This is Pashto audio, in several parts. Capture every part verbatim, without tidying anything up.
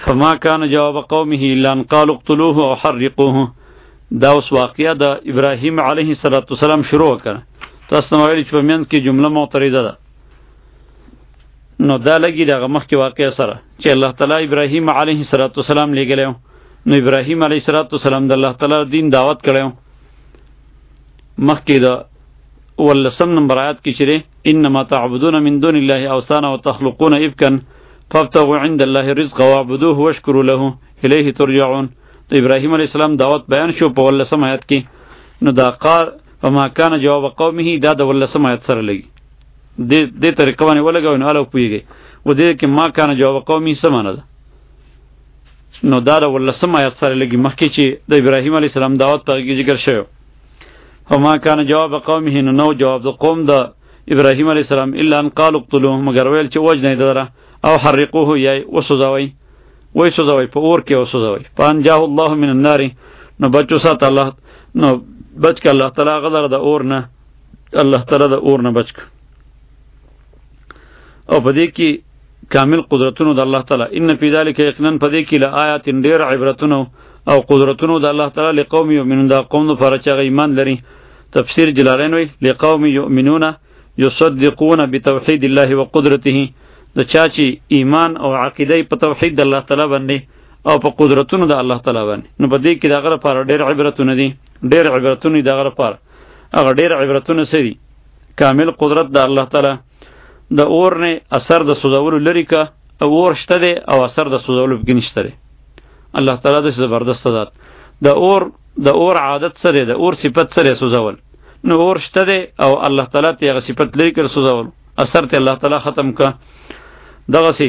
فما كان جواب قومه الا ان قالوا اقتلوه او حرقوه. دا اوس واقعیا د ابراهیم علیه السلام شروع کړه. تاسو نو ویل چې په منځ کې جمله معترضه ده. نو دا لګي دغه مخکې واقعیا سره چې الله تعالی ابراهیم علیه السلام لګلو. نو ابراهیم علیه السلام د الله تعالی دین دعوت کړو. مخکې دا ولسم نمبر آیات کې چیرې انما تعبدون من دون الله اوثانا وتخلقون افكا فابتغوا عند الله الرزق واعبدوه واشكروا له الیه ترجعون. د ابراهیم علیه السلام دعوت بیان شو په ولسم آیات کې. نو دا قال فما كان جواب قومه دا د ولسم آیات سره لګي. دې دې طریقه باندې ولګاو نو الو پویږي و دې کې ما كان جواب قومه سمانه ده. نو دا د ولسم آیات سره لګي مخکې چې د ابراهیم علیه السلام دعوت په کې ذکر شوی. فما كان جواب قومه نو جواب د قوم د ابراهیم علیه السلام الا ان قالوا اقتلوه مگر ویل چې وجنه دره او حرقوه یا وسوځوي وای سوځوي په اور کې وسوځوي. پان جاه الله من النار نو بچو سات الله نو بچ ک الله تعالی غدر د اور نه الله تعالی د اور نه بچ ک. او په دې کې کامل قدرتونو د الله تعالی ان فی ذلک یقینا په دې کې لآیات ډیر عبرتونو او قدرتونو د الله تعالی لقوم یؤمنون دا قوم لپاره چې ایمان لري. تفسیر جلالین وی لقوم یؤمنون یصدقون بتوحید الله وقدرته. د چا چې ایمان او عقیده په توحید د الله تعالی باندې او په قدرتونو د الله تعالی باندې. نو په دې کې دغه لپاره ډېر عبرتونه دي ډېر عبرتونه دغه لپاره هغه ډېر عبرتونه سړي کامل قدرت د الله تعالی د اور نه اثر د سوزولو لري کا او اور شته دی او اثر د سوزولو کې نشته دی. الله تعالی د زبردست ذات د اور د اور عادت سره د اور صفت سره سوزول. نو اور شته دی او الله تعالی ته هغه صفت لري کړ سوزول اثر ته الله تعالی ختم کا. دغه سي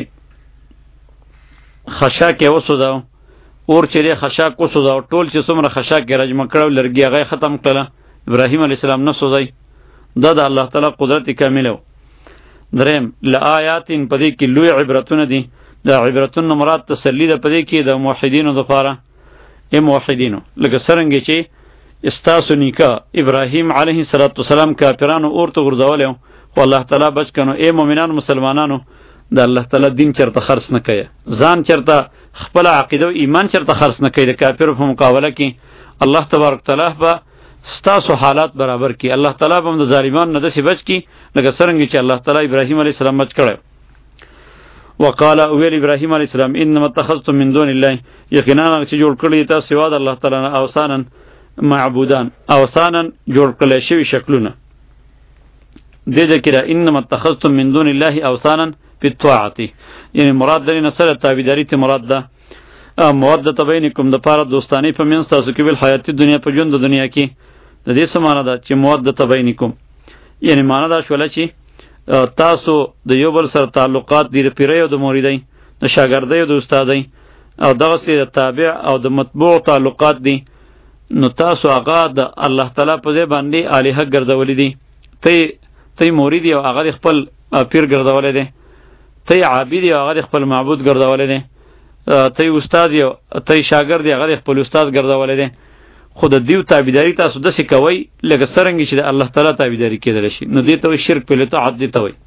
خشاک یې وسوځاو اور چې خشاک وسوځاو ټول چې څومره خشاک یې رجم کړو لرګي هغه ختم کړه. ابراهیم علیه السلام نه سوځي. دا د الله تعالی قدرت کامله. دریم لآیات پدې کې لوی عبرتونه دي. دا عبرتونه مراد تسلی ده پدې کې د موحدینو لپاره. ای موحدینو لکه څنګه چې استاسو نیکا ابراهیم علیه السلام کافرانو اور ته ورځولیو خو الله تعالی بچ کنو. ای مؤمنان مسلمانانو د الله تعالی دین چرته خرڅ نه کړي. ځان چرته خپل عقیده او ایمان چرته خرڅ نه کړي. د کافر په مقابله کې الله تبارک تعالی به ستاسو حالات برابر کړي. الله تعالی به د ظالمانو نه داسې بچ کړي لکه څنګه چې الله تعالی ابراهیم علیه السلام بچ کړی. وقال ویل ابراهیم علیه السلام انما اتخذتم من دون الله یقینا چې جوړ کړی تاسو سوا د الله تعالی نه اوثانا معبودان اوثانا جوړ کړی شوی شکلونه. دې ذکر انما اتخذتم من دون الله اوثانا فی الطاعت یعنی مراد د نصر تابعداری ته مراد ده. مودت بینکم د پاره دوستانی په منځ تاسو کې ول حیات دنیا په ژوند د دنیا کې. د دې سمانه ده چې مودت بینکم یعنی معنا دا شول چې تاسو د یو بل سره تعلقات دي پیرې او د موریدای د شاګردای او د استادای او دغه سره تابع او د متبوع تعلقات دي. نو تاسو هغه د الله تعالی په ځای باندې الہ ګرځولې دي. ته ته مرید او هغه خپل پیر ګرځولې دي. ته عابد او هغه خپل معبود ګرځولې دي. ته استاد یو ته شاګرد هغه خپل استاد ګرځولې دي. خود دیو تابعداري تاسو د څه کوي لکه څنګه چې د الله تعالی تابعداري کېدل شي. نو دې ته شرک په لته عد دي ته وي.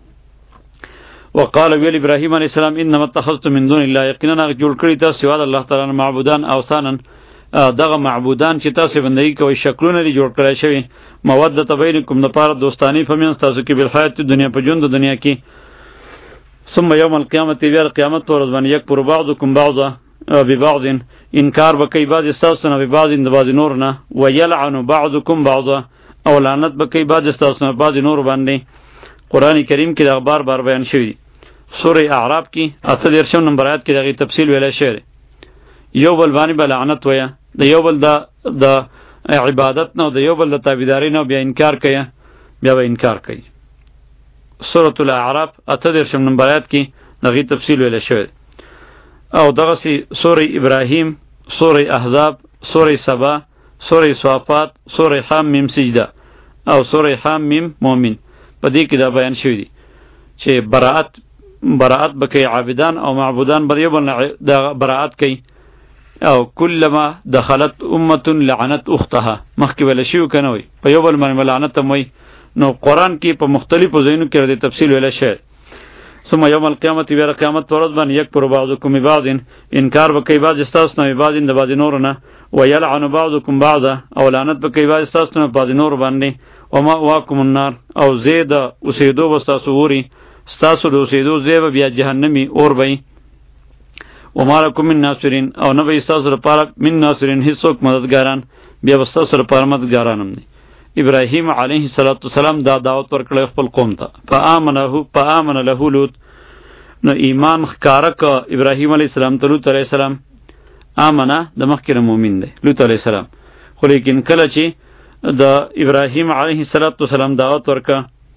وقال ویل ابراهیم علیه السلام انما اتخذتم من دون الله یقینا جوړ کړی تاسو سوا د الله تعالی معبودان اوثانا دغه معبودان چې تاسو بندګي کوي شکلونه لري جوړ کړی شوی. مودت بینکم د پاره دوستانی په منځ تاسو کې بل حیات دنیا په ژوند د دنیا کې. ثم یوم القیامت بیا قیامت ورځ باندې یک پر بعضکم بعضا ببعض انکار بکی بعض استاسو نه ببعض د بعض نور نه ویلعن بعضکم بعضا او لعنت بکی بعض استاسو نه بعض نور باندې. قران کریم کې د اخبار بار بیان شوی. سوره اعراف کې اته درشم نمبر آیات کې دغه تفصیل ویل شوی. یو بل باندې بل لعنت ویا د یو بل د د عبادت نه د یو بل د تابعداري نه بیا انکار کوي بیا به انکار کوي. سوره الاعراف اته درشم نمبر آیات کې دغه تفصیل ویل شوی. او دغه سی سوره ابراهیم سوره احزاب سوره سبا سوره صافات سوره حم میم سجده او سوره حم میم مومن په دې کې دا بیان شوی دی چې براءت براءت بکې عابدان او معبودان بر یو بل د براءت کوي. او کلمہ دخلت امه لعنت اختها مخکې ویل شو کنه وي په یو بل باندې لعنت هم وي. نو قران کې په مختلفو ځایونو کې د تفصیل ویل شوی. ثم یوم القیامت بیا قیامت ورځ باندې یکفر بعضکم ببعض انکار وکي بعض استاسو نه بعض د بعض نور نه ویلعن بعضکم بعضا او لعنت وکي بعض استاسو نه بعض نور باندې وما واکم النار او زید اوسیدو وستاسو وری استاسو د اوسیدو زیب بیا جهنمی اور بئی وما لکم من ناصرین او نه به استاسو لپاره من ناصرین هیڅوک مددګاران بیا استاسو لپاره مددګاران هم دي ابراهیم علیه السلام دا دعوت ورکړ خپل قوم ته فآمنه فآمن له لوط نو ایمان ښکارک ابراهیم علیه السلام ته لوط علیه السلام آمنه د مخکې مؤمن دی لوط علیه السلام خو لیکن کله چې د ابراهیم علیه السلام دعوت ورکړ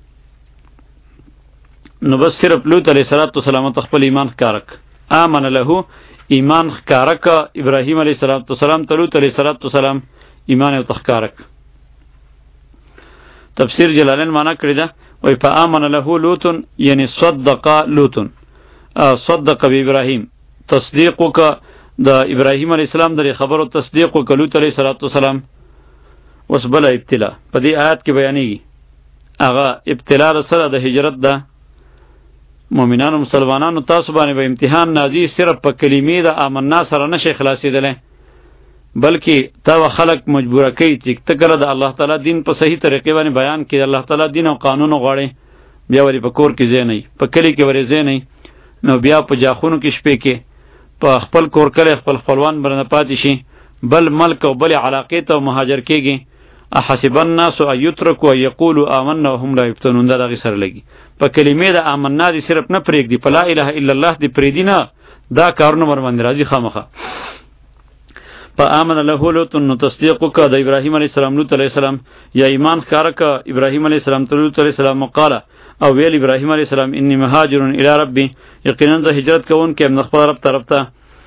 نو بس صرف لوط علیه السلام ته خپل ایمان ښکارک آمن له ایمان ښکارک ابراهیم علیه السلام ته لوط علیه السلام ایمان او تخکارک تفسیر جلالین معنی کړی دا وای فآمن له لوط یعنی صدق لوط صدق به ابراهیم تصدیق وک د ابراهیم علیه السلام د خبرو تصدیق وک لوط علیه السلام وسبل ابتلا په دې آیات کې بیانېږي هغه ابتلا سره د هجرت ده مؤمنانو مسلمانانو تاسو باندې به امتحان نازي صرف په کلمې د آمنا سره نشي خلاصېدلی بلکې تا خلق مجبوره کوي چې ته کله د الله تعالی دین په صحیح طریقې باندې بیان کړي الله تعالی دین او قانون غواړي بیا وری په کور کې ځای نه په کلی کې وری ځای نه نو بیا په جاخونو کې شپې کې په خپل کور کله خپل خپلوان برنه پاتې شي بل ملک او بل علاقې ته مهاجر کېږي احسب الناس ان يتركوا يقولوا آمنا وهم لا يفتنون دا دغه سره لګي په کلمې د آمنا دي صرف نه پرېږدي په لا اله الا الله دي پرېږدي نه دا کارونه ور باندې راځي خامخه فآمن له لوط نو تصدیق وکړه د ابراهیم علیه السلام لوط علیه السلام یا ایمان ښکاره کړه ابراهیم علیه السلام ته لوط علیه السلام وقاله او ویل ابراهیم علیه السلام انی مهاجر الی ربی یقینا زه هجرت کوونکی یم د خپل رب طرف ته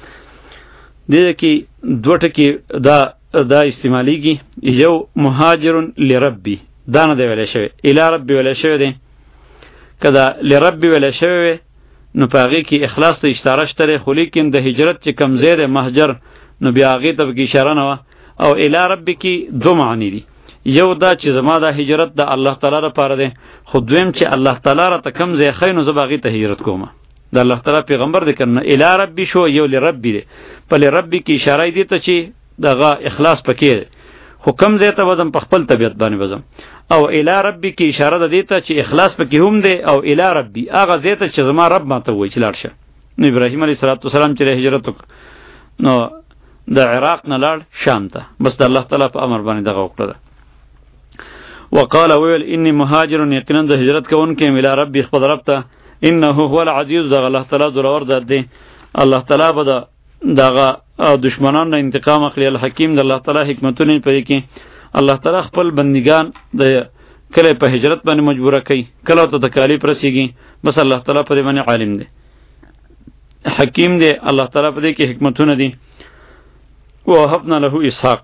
دې کې دوه ټکي دا دا استعمالیږي یو مهاجر لربی دا نه دی ویلی شوی الی ربی ویلی شوی دی که دا لربی ویلی شوی نو په هغې کې اخلاص ته اشاره شته دی خو لیکن د هجرت چې کوم ځای دی مهجر نو بیا هغې ته پکې اشاره نه وه او الی ربی کې دو معنی دي یو دا چې زما دا هجرت د الله تعالی لپاره دی خو دویم چې الله تعالی راته کوم ځای ښیي نو زه به هغې ته هجرت کوم د الله تعالی پیغمبر دی که نه الی ربی شو یو لربی دی په لربی کې اشاره یې دې ته چې دغه اخلاص پکې دی خو کوم ځای ته وزم په خپل طبیعت باندې وزم او الی ربی کې اشاره ده دې ته چې اخلاص پکې هم دی او الی ربی هغه ځای ته چې زما رب ماته وایي چې لاړ شه نو ابراهیم علیه السلام چې هجرت نو د عراق نه لاړ شام ته بس د الله تعالی په امر باندې دغه وکړه وقال ویل انی مهاجر یقینا د هجرت کوونکی یم الی ربی خپل رب ته انه هو العزیز دغه الله تعالی زورور ذات دی الله تعالی به دغه دشمنان نه انتقام اخلي الحکیم د الله تعالی حکمتونه پرې کې الله تعالی خپل بندگان د کله په هجرت باندې مجبوره کوي کله ته تکالیف رسیږي بس الله تعالی په دې باندې عالم دی حکیم دی الله تعالی په دې کې حکمتونه دي وهبنا له اسحاق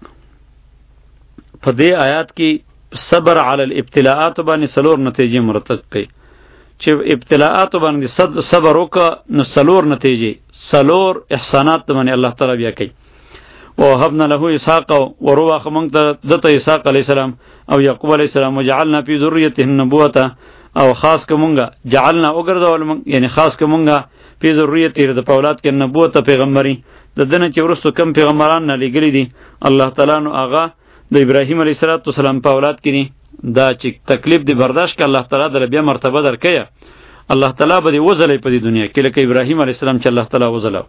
په دې آیات کې صبر علی الابتلاءات باندې سلور نتیجې مرتب کړي چې ابتلاءات باندې صبر وکړه نو سلور نتیجې سلور احسانات باندې الله تعالی بیا کوي وهبنا له اسحاق وروخ موږ ته دته اسحاق علی السلام او یعقوب علی السلام وجعلنا فی ذریته النبوة او خاص کومګه جعلنا وګرځول موږ یعنی خاص کومګه فی ذریته د اولاد کې نبوت پیغمبري د دنه چې ورستو کم پیغمبران نه لګلی دي الله تعالی نو هغه د ابراهیم علیه السلام په اولاد کې دي دا چې تکلیف دی برداشت ک الله تعالی در بیا مرتبه درکې الله تعالی به دې وزلې په دې دنیا کې لکه ابراهیم علیه السلام چې الله تعالی وزلو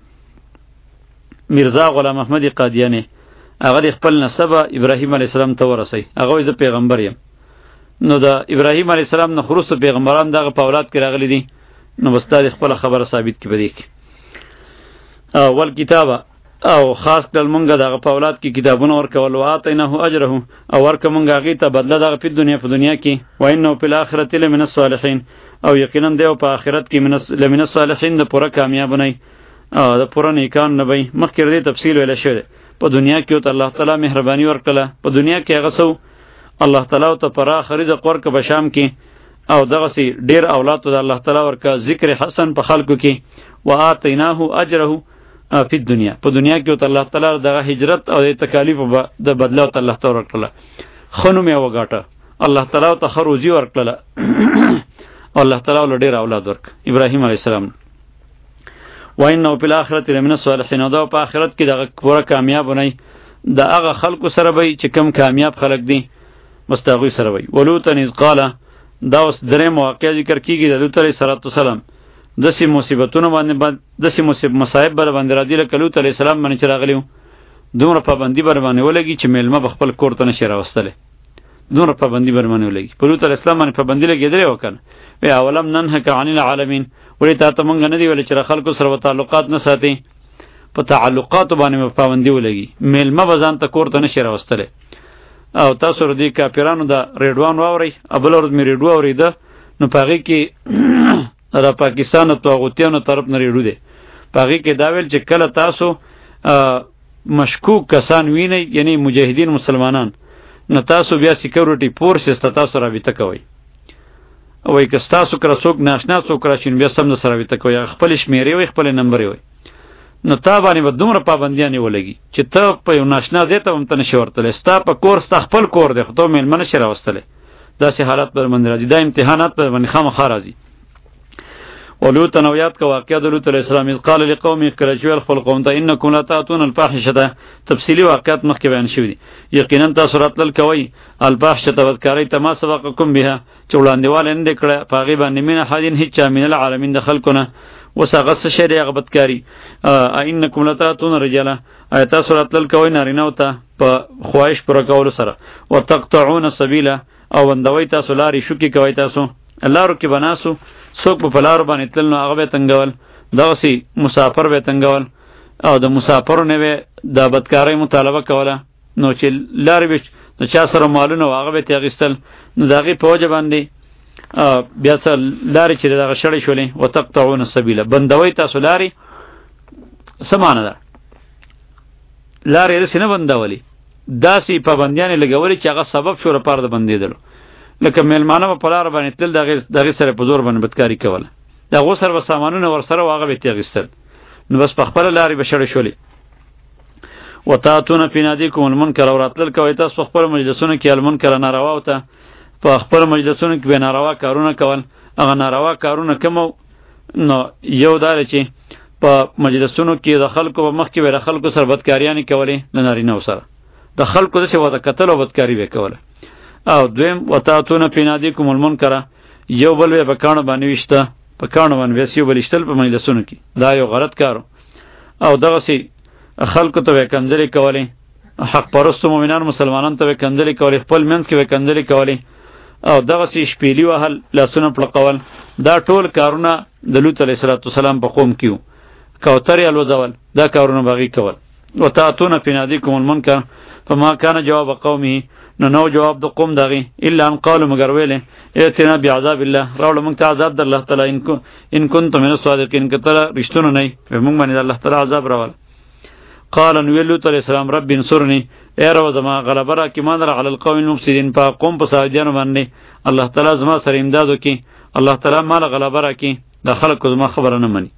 میرزا غلام احمد قادیانی هغه د خپل نسب ابراهیم علیه السلام ته ورسي هغه یې پیغمبر یم نو د ابراهیم علیه السلام نه خروس پیغمبران دغه په اولاد کې راغلي دي نو بس دا خپل خبره ثابت کی بدی کی اول کتاب او خاص کل مونږه دغه په اولاد کې کتابونه ورکول واتینه اجره او ورک مونږه غي ته بدله دغه په دنیا په دنیا کې وینه په اخرت لمن الصالحین او یقینا دیو په آخرت کې من لمن الصالحین د پوره کامیاب نه او د پوره نیکان نه وي مخکې دې تفصیل ویل شوی په دنیا کې ته الله تعالی مهرباني ورکړه په دنیا کې هغه سو الله تعالی ته پرا خریزه قرک په شام کې او دغه سي ډیر اولاد ته الله تعالی ورکا ذکر حسن په خلکو کې واتیناه اجره فی الدنیا په دنیا کې ته الله تعالی دغه هجرت او تکالیف د بدله ته الله تعالی ورکړه خنو مې وګاټه الله تعالی ته خروزی ورکړه او الله تعالی ول ډیر اولاد ورک ابراهیم علیه السلام. و انه فی الاخرة لمن الصالحین، دا په آخرت کې دغه پوره کامیاب نه د هغه خلکو سره وي چې کم کامیاب خلک دي مستغوی سره وي. ولوطن اذ قال، دا اوس درې مواقع ذکر کیږي د لوط علیه السلام دسی مصیبتونه باندې دسی مصیبت مصائب بر باندې را دي لکه لوط علیه السلام باندې چې راغلیو دومره پابندی بر باندې ولګي چې میلمه بخپل کور ته نشي راوستلی، دومره پابندی بر باندې ولګي. په لوط علیه السلام باندې پابندی لګېدلې وکنه وی اولم ننهک عن العالمین، ولی تا ته مونږ نه دی ویل چې خلکو سره تعلقات نه ساتي، په تعلقات باندې پابندی ولګي، میلمه بزان ته کور ته نشي راوستلی. او تاسو ردی کافرانو دا ریډوان واوري ابل ورځ می ریډو اوریده نو پاغي کې را پاکستان او توغوتیانو طرف نه ریډو دی، پاغي کې دا ویل چې کله تاسو مشکوک کسان ویني یعنی مجاهدین مسلمانان نو تاسو بیا سکیورټي فورسز ته تاسو رابطه کوئ، او یک تاسو کرا څوک ناشنا څوک راشین بیا سم سره رابطه کوئ، خپل شمیرې وي خپل نمبر وي، نو تا باندې به دومره پابندیانې ولګي چې ته په یو ناشنا ځای ته هم ته نشي ورتلی، ستا په کور ستا خپل کور دی خو ته میلمه نشي راوستلی. داسې حالت پر باندې راځي، دا امتحانات پر باندې خامخا راځي. ولوط نو یاد کا واقعه د لوط علیه السلام اذ قال لقومه کله چې ویل خپل قوم ته انکم لا تاتون الفاحشه، تفصیلی واقعات مخکې بیان شوي دي. یقینا تاسو راتلل کوئ الفاحشه بدکارۍ ته ما سبقکم بها چې وړاندېوالی نه دی کړی په هغې باندې من احد هېچ چا من العالمین د خلکو نه. اوس هغه څه شی دی هغه بدکاري. انکم لا تاتون الرجاله، آیا تاسو راتلل کوئ نارینهو ته په خواهش پوره کولو سره، وتقطعون السبیله او بندوئ تاسو لارې شوکې کوئ، تاسو لارو کې بناسو څوک په لارو باندې تلل نو هغه به تنګول، دغسې مسافر به تنګول او د مسافرو نه به د بدکارۍ مطالبه کوله، نو چې لارې به د چا سره مالونه و هغه به ترې اخیستل، نو د هغې په وجه باندې بیا څه لارې چې دغه شړې شولې. وتقطعون السبیله، بندوئ تاسو لارې، څه معنی ده؟ لارې داسې نه بندولې، داسې پابندیانې لګولې چې هغه سبب شو لپاره د بندېدلو، لکه میلمانه به په لاره باندې تلل د هغې سره په زور باندې بدکاري کوله، د هغو سره به سامانونه ورسره و هغه به یې اخیستل، نو بس په خپله لارې به شړې شولې. وتاتون فی نادیکم المنکر، او راتلل کوئ تاسو خپلو مجلسونو کې المنکر نارواو ته، په خپلو مجلسونو کې به ناروا کارونه کول. هغه ناروا کارونه کوم نو یو دا دی چې په مجلسونو کې د خلکو په مخ کې به د خلکو سره بدکاریانې کولې، د نارینهو سره د خلکو داسې ورته کتل او بدکاري به یې کوله. او دویم وتاتون فی نادیکم المنکر، یو بل به په کاڼو باندې ویشته، په کاڼو باندې بس یو بل ایشتل په مجلسونو کې، دا یو غلط کارو. او دغسې خلکو ته به کنځلې کولې، حق پرستو مؤمنان مسلمانانو ته به کنځلې کولې، خپل منځ کې به کنځلې کولې، او دغسې شپېلي وهل، لاسونه پړقول، دا ټول کارونه د لوط علیه السلام په قوم کې وو. کوترې الوځول، دا کارونه به هغې کول. وتاتون فی نادیکم المنکر فما کان جواب قومه، نو نو جواب د قوم دغې الا ان قالوا مگر ویلې ائتنا بعذاب الله، راوړه موږ ته عذاب د الله تعالی، ان کنتم من الصادقین، که ته رښتونه نه یې موږ باندې د الله تعالی عذاب راوله. قال نو ویل لوط علیه السلام رب انصرنی، ای رب زما غلبه راکړي ما لره علی القوم المفسدین، په قوم په فسادیانو باندې الله تعالی زما سره امداد وکړي، الله تعالی ما له غلبه راکړي، د خلکو زما خبره نه مني.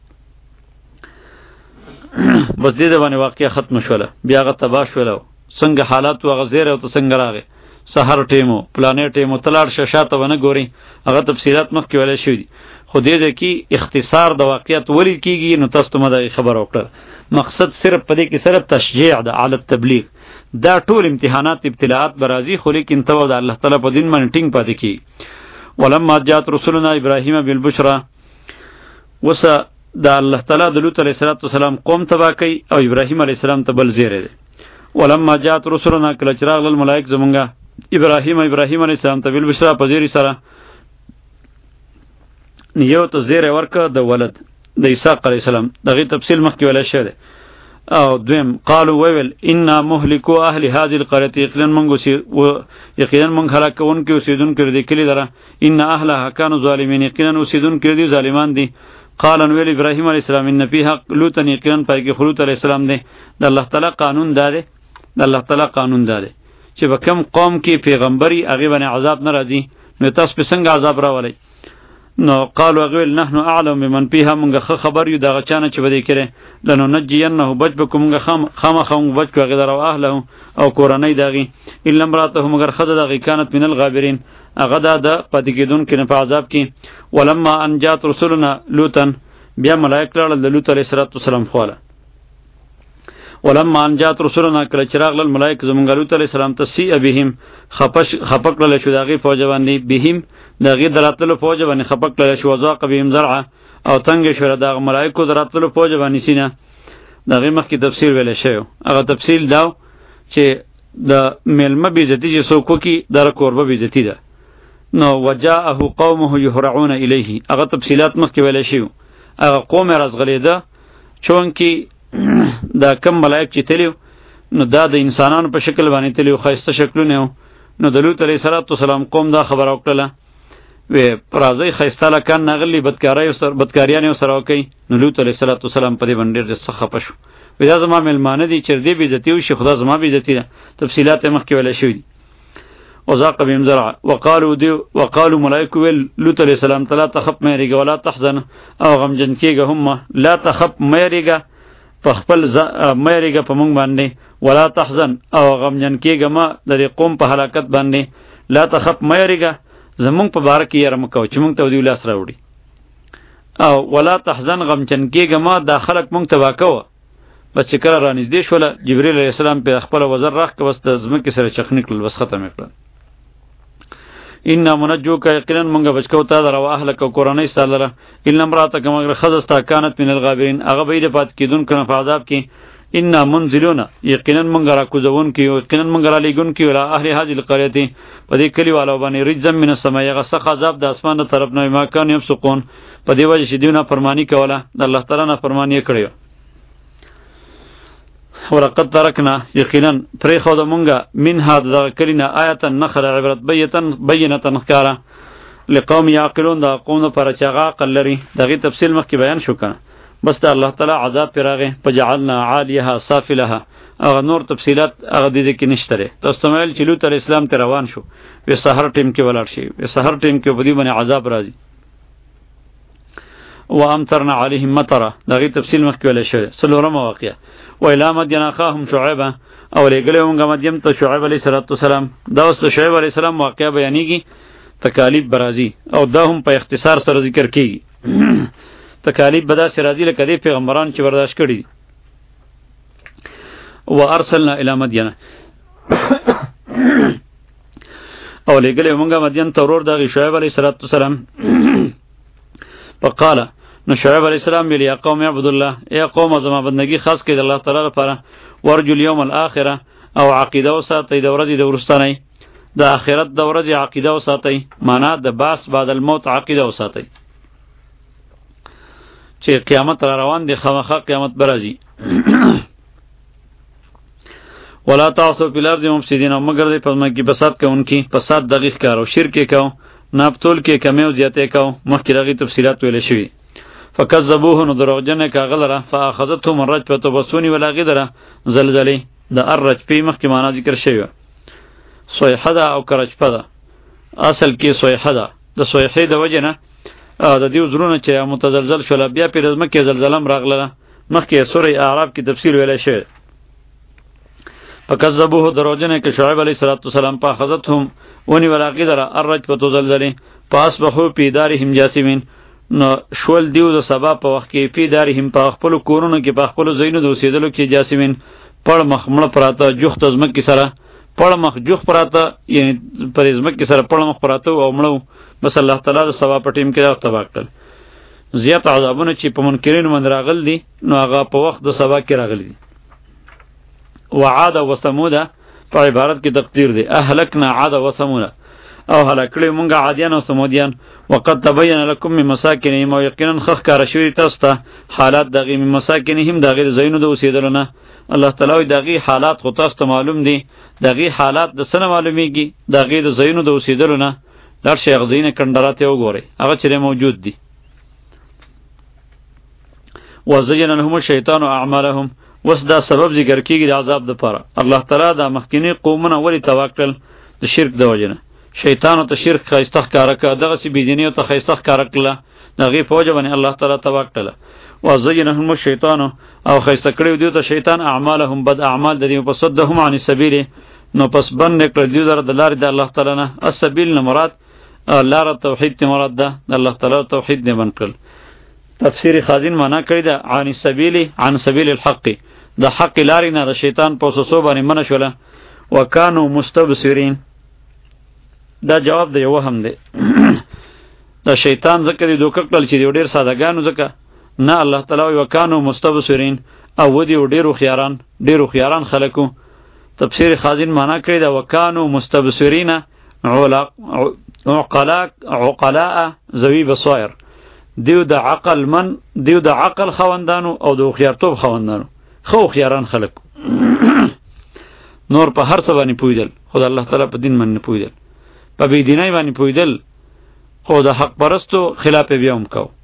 بس دې د باندې واقعه ختم شوله، بیا هغه تباه شوله، څنګه حالات و هغه زیری ورته څنګه راغی، سحر ټیمو پلانې ټیمو ته لاړ شه شاته ونه ګورئ، هغه تفصیلات مخکې ویلی شوي دي، خو دې ځای کې اختصار د واقعیت ولې کېږي نو تاسو ته مه دغې خبره وکړه. مقصد صرف په دې کې صرف تشجیع ده علی التبلیغ، دا ټول امتحانات ابتلاعات به راځي، خو لیکن ته به د الله تعالی په دین باندې ټینګ پاتې کېږي. ولما جاءت رسلنا ابراهیم بالبشرا، اوس د الله تعالی د لوط علیه السلام قوم تباه کوي او ابراهیم علیه السلام ته بل زیری دی. ولما جاءت رسلنا، کله چې راغلل ملائک زمونږه ابراهیم ابراهیم علیه السلام ته بالبشرا په زیری سره، یو ته زیری ورکړه د ولد د اسحاق علیه السلام، دغې تفصیل مخکې ویلی شوی دی. او دویم قالو ویل انا مهلکو اهل هذه القريه، یقینا موږ یقینا موږ هلاک کوونکي اوسېدونکي د دې کلي لره، ان اهلها کانوا ظالمین، یقینا اوسېدونکي دي ظالمان دي. قال ان ویل ابراهیم علیه السلام ان فی حق لوط، یقینا پای کې لوط علیه السلام دی. د الله تعالی قانون دا دی، د الله تعالی قانون دا دی چې به کوم قوم کې پیغمبري هغې باندې عذاب نه راځي، نو تاسو په څنګه عذاب راولئ؟ نو قالوا غویل نحنو اعلم بمن فيها مونږه خبر یو دغه چانه چې بده کړي لنو نجینه بچ بکوم مونږه خام خامخه بچ کو غیر او اهله او کورنۍ دغه الا امراته مگر خزه دغه کانت من الغابرین هغه د پاتې کېدون کې نه په عذاب کې ولما ان جاءت رسلنا لوطا بیا ملائکه لاړل د لوط علیه السلام خواله ولما ان جاءت رسلنا کله چراغ لل ملائکه زمونږ لوط علیه السلام ته بهم خپش خپکل شو دغه فوج باندې بهم دغه دراتلو فوج باندې خپکل شو وزاق بهم زرع او تنگ شو دغه ملائکه دراتلو فوج باندې سینه دغه مخکې تفسیر ویل شوی هغه تفصیل داو چې د ملمه بیزتی چې څوک کی در قربه بیزتی ده نو وجاءه قومه يهرعون الیه هغه تفصیلات مخکې ویل شوی هغه قوم رازغلیده چون کی دا کم ملائک چې تلیو نو دا د انسانانو په شکل باندې تلیو خاصه شکلونه نو د لوط علیه السلام قوم دا خبر وکړه و پرازی خاصه لکان نغلی بدکاری سر بدکاریان سره وکي نو لوط علیه السلام په دې باندې ډېر څه خپش ودا زما ملمانه دي چر دې به عزت او شي خدا زما به عزت ده تفصيلات مخکې ولا شوی وزاق بهم زرع وقالوا دي وقالوا ملائکه لوط علیه السلام تعالی تخف مېریګه ولا تحزن او غمجن کېګه هم لا تخف مېریګه په خپل مېریګه په مونږ باندې ولا تحزن او غمجن کېګه ما د قوم په هلاکت باندې لا تخف مېریګه زمونږ په بار کې یې رمکو چې مونږ ته دی لاس راوړي او ولا تحزن غمجن کېګه ما د خلق مونږ ته واکو بس چې کله رانږدې شوله جبرئیل علیه السلام په خپل وزر راخ که بس د ځمکې سره چخنی کړل بس ختم یې کړل ان منجوک یقینا مونږ بچکو تا در او اهلک او قرانه سالره ان امراتک مگر خذستا کانت من الغابرین هغه به دې پات کیدون کنه په عذاب کې ان منزلون یقینا مونږ را کوزون کې یقینا مونږ را لګون کې ولا اهل هذه القريه په دې کلی والو باندې رجم من السماء هغه څخه عذاب د اسمان طرف نه ما کان یفسقون په دې وجه چې دیونه فرمانی کوله د الله تعالی نه فرمانی کړی ولقد ترکنا یقینا پرې خو د مونږه من هذا د کلینا آیتا نخر عبرت بیتن بینتن خکارا لقوم یعقلون دا قوم پر چغا عقل لري دغه تفصیل مخکې بیان شو کنه بس د الله تعالی عذاب پراغه پجعلنا عالیها سافلها هغه نور تفصیلات هغه دې کې نشته ره تاسو مېل چې لوط علیه السلام ته روان شو په سحر ټیم کې ولاړ شي په سحر ټیم کې بدی باندې عذاب راځي وامطرنا علیهم مطره دغه تفصیل مخکې ویل شوی سلورم واقعه و الى مدین اخاهم شعیبا او لګلې موږ مدین ته شعیب علیه السلام دا اوس شعیب علیه السلام واقعه بیانېږي تکالیف برازي او دا هم په اختصار سره ذکر کیږي تکالیف بدا سرازی لکه دی پیغمبران چې برداشت کړي و ارسلنا الى مدین او لګلې موږ مدین ته ورور دغه شعیب علیه السلام فقال نو شعیب علیہ السلام ویل یا قوم عبد الله ای قوم زما بندگی خاص کړئ د الله تعالی لپاره ورجو اليوم الاخره او عقیده او ساتي د ورځې د ورستنی د آخرت د ورځې عقیده او ساتي معنا د باس بعد الموت عقیده او ساتي چې قیامت را روان دی خامخا قیامت برازي ولا تعصوا فی الارض مفسدین مگر دې پزما کې فساد کوونکی فساد دقیق کار او شرک کوي نابتول کې کمی او زیاتې کوي مخکې دغه تفصیلات ویل شوی فکذبوه نو دروغجن کاغلره فاخذتهم الرجفه بسونی ولا غدره زلزله د الرج په مخکې معنا ذکر شوی صیحه ده او کرجفه ده اصل کې صیحه ده د صیحې د وجه نه د دې زرونه چې متزلزل شول بیا په رزمه کې زلزلم راغله مخکې سورې اعراف کې تفصیل ویل شوی فکذبوه دروغجن ک شعیب علیه السلام فاخذتهم ونی ولا غدره الرجفه زلزله فاصبحوا في دارهم جاثمين نو شول دیو د سبا په وخت کې پی دارهم په خپل کورونو کې په خپل زینو د اوسېدلو کې جاسمین پړ مخمړه پراته جوخت زمک کې سره پړ مخ جوخ پراته یعنی پر زمک کې سره پړ مخ پراته او مړو بس الله تعالی د سبا په ټیم کې دا تبا کړل زیات عذابونه چې په منکرین من راغل دي نو هغه په وخت د سبا کې راغلي دي وعاد وثمود په عبارت کې تقدیر دی اهلکنا عاد وثمود او هلاکړي مونږه عادیان او سمودیان وقد تبین لكم من مساکنهم او یقینا خخ کار شوی تاسو ته حالات دغه من مساکنهم دغه زینو د اوسېدلونه الله تعالی دغه حالات خو تاسو ته معلوم دي دغه حالات د سن معلومیږي دغه د زینو د اوسېدلونه لار شیخ زینه کندرات یو ګوري هغه چې موجود دي وزین لهم الشیطان اعمالهم وسدا سبب ذکر کیږي د عذاب د پاره الله تعالی د مخکینی قومونه ولی توکل د شرک د وجنه شیطان ته شرک خایسته ښکاره کړه، دغه سی بيدینی ته خایسته ښکاره کړه، دغه فوج باندې الله تعالی تباک کړه. وزینهم الشیطان او خایسته کړی دیو ته شیطان اعمالهم بد اعمال د دې په صدهم عن السبیل، نو پس بند کړ دیو در د لارې د الله تعالی نه. السبیل نه مراد لار توحید ته مراد ده، الله تعالی توحید نه بند کړ. تفسیر خازن معنا کړی ده عن السبیل عن سبیل الحق، د حق لارې نه د شیطان په وسوسو باندې منع شوله. وکانو مستبصرین، دا جواب دی یو هم دی دا شیطان ذکر دی دوکه کړل چې ډیر سادهګانو ځکه نه، الله تعالی وکانو مستبصرین او ودی ډیرو خياران ډیرو خياران خلکو. تفسیر خازن معنا کړی دا وکانو مستبصرین عقلاء عقلاء ذوی بصائر، دیو د عقل من دیو د عقل خوندانو او د خيارتوب خوندانو، خو خياران خلکو. نور په هر څه باندې پویدل، خدای الله تعالی په دین باندې پویدل، په بی دینای باندې پویدل، خو د حق پرستو خلاف بیا هم کو.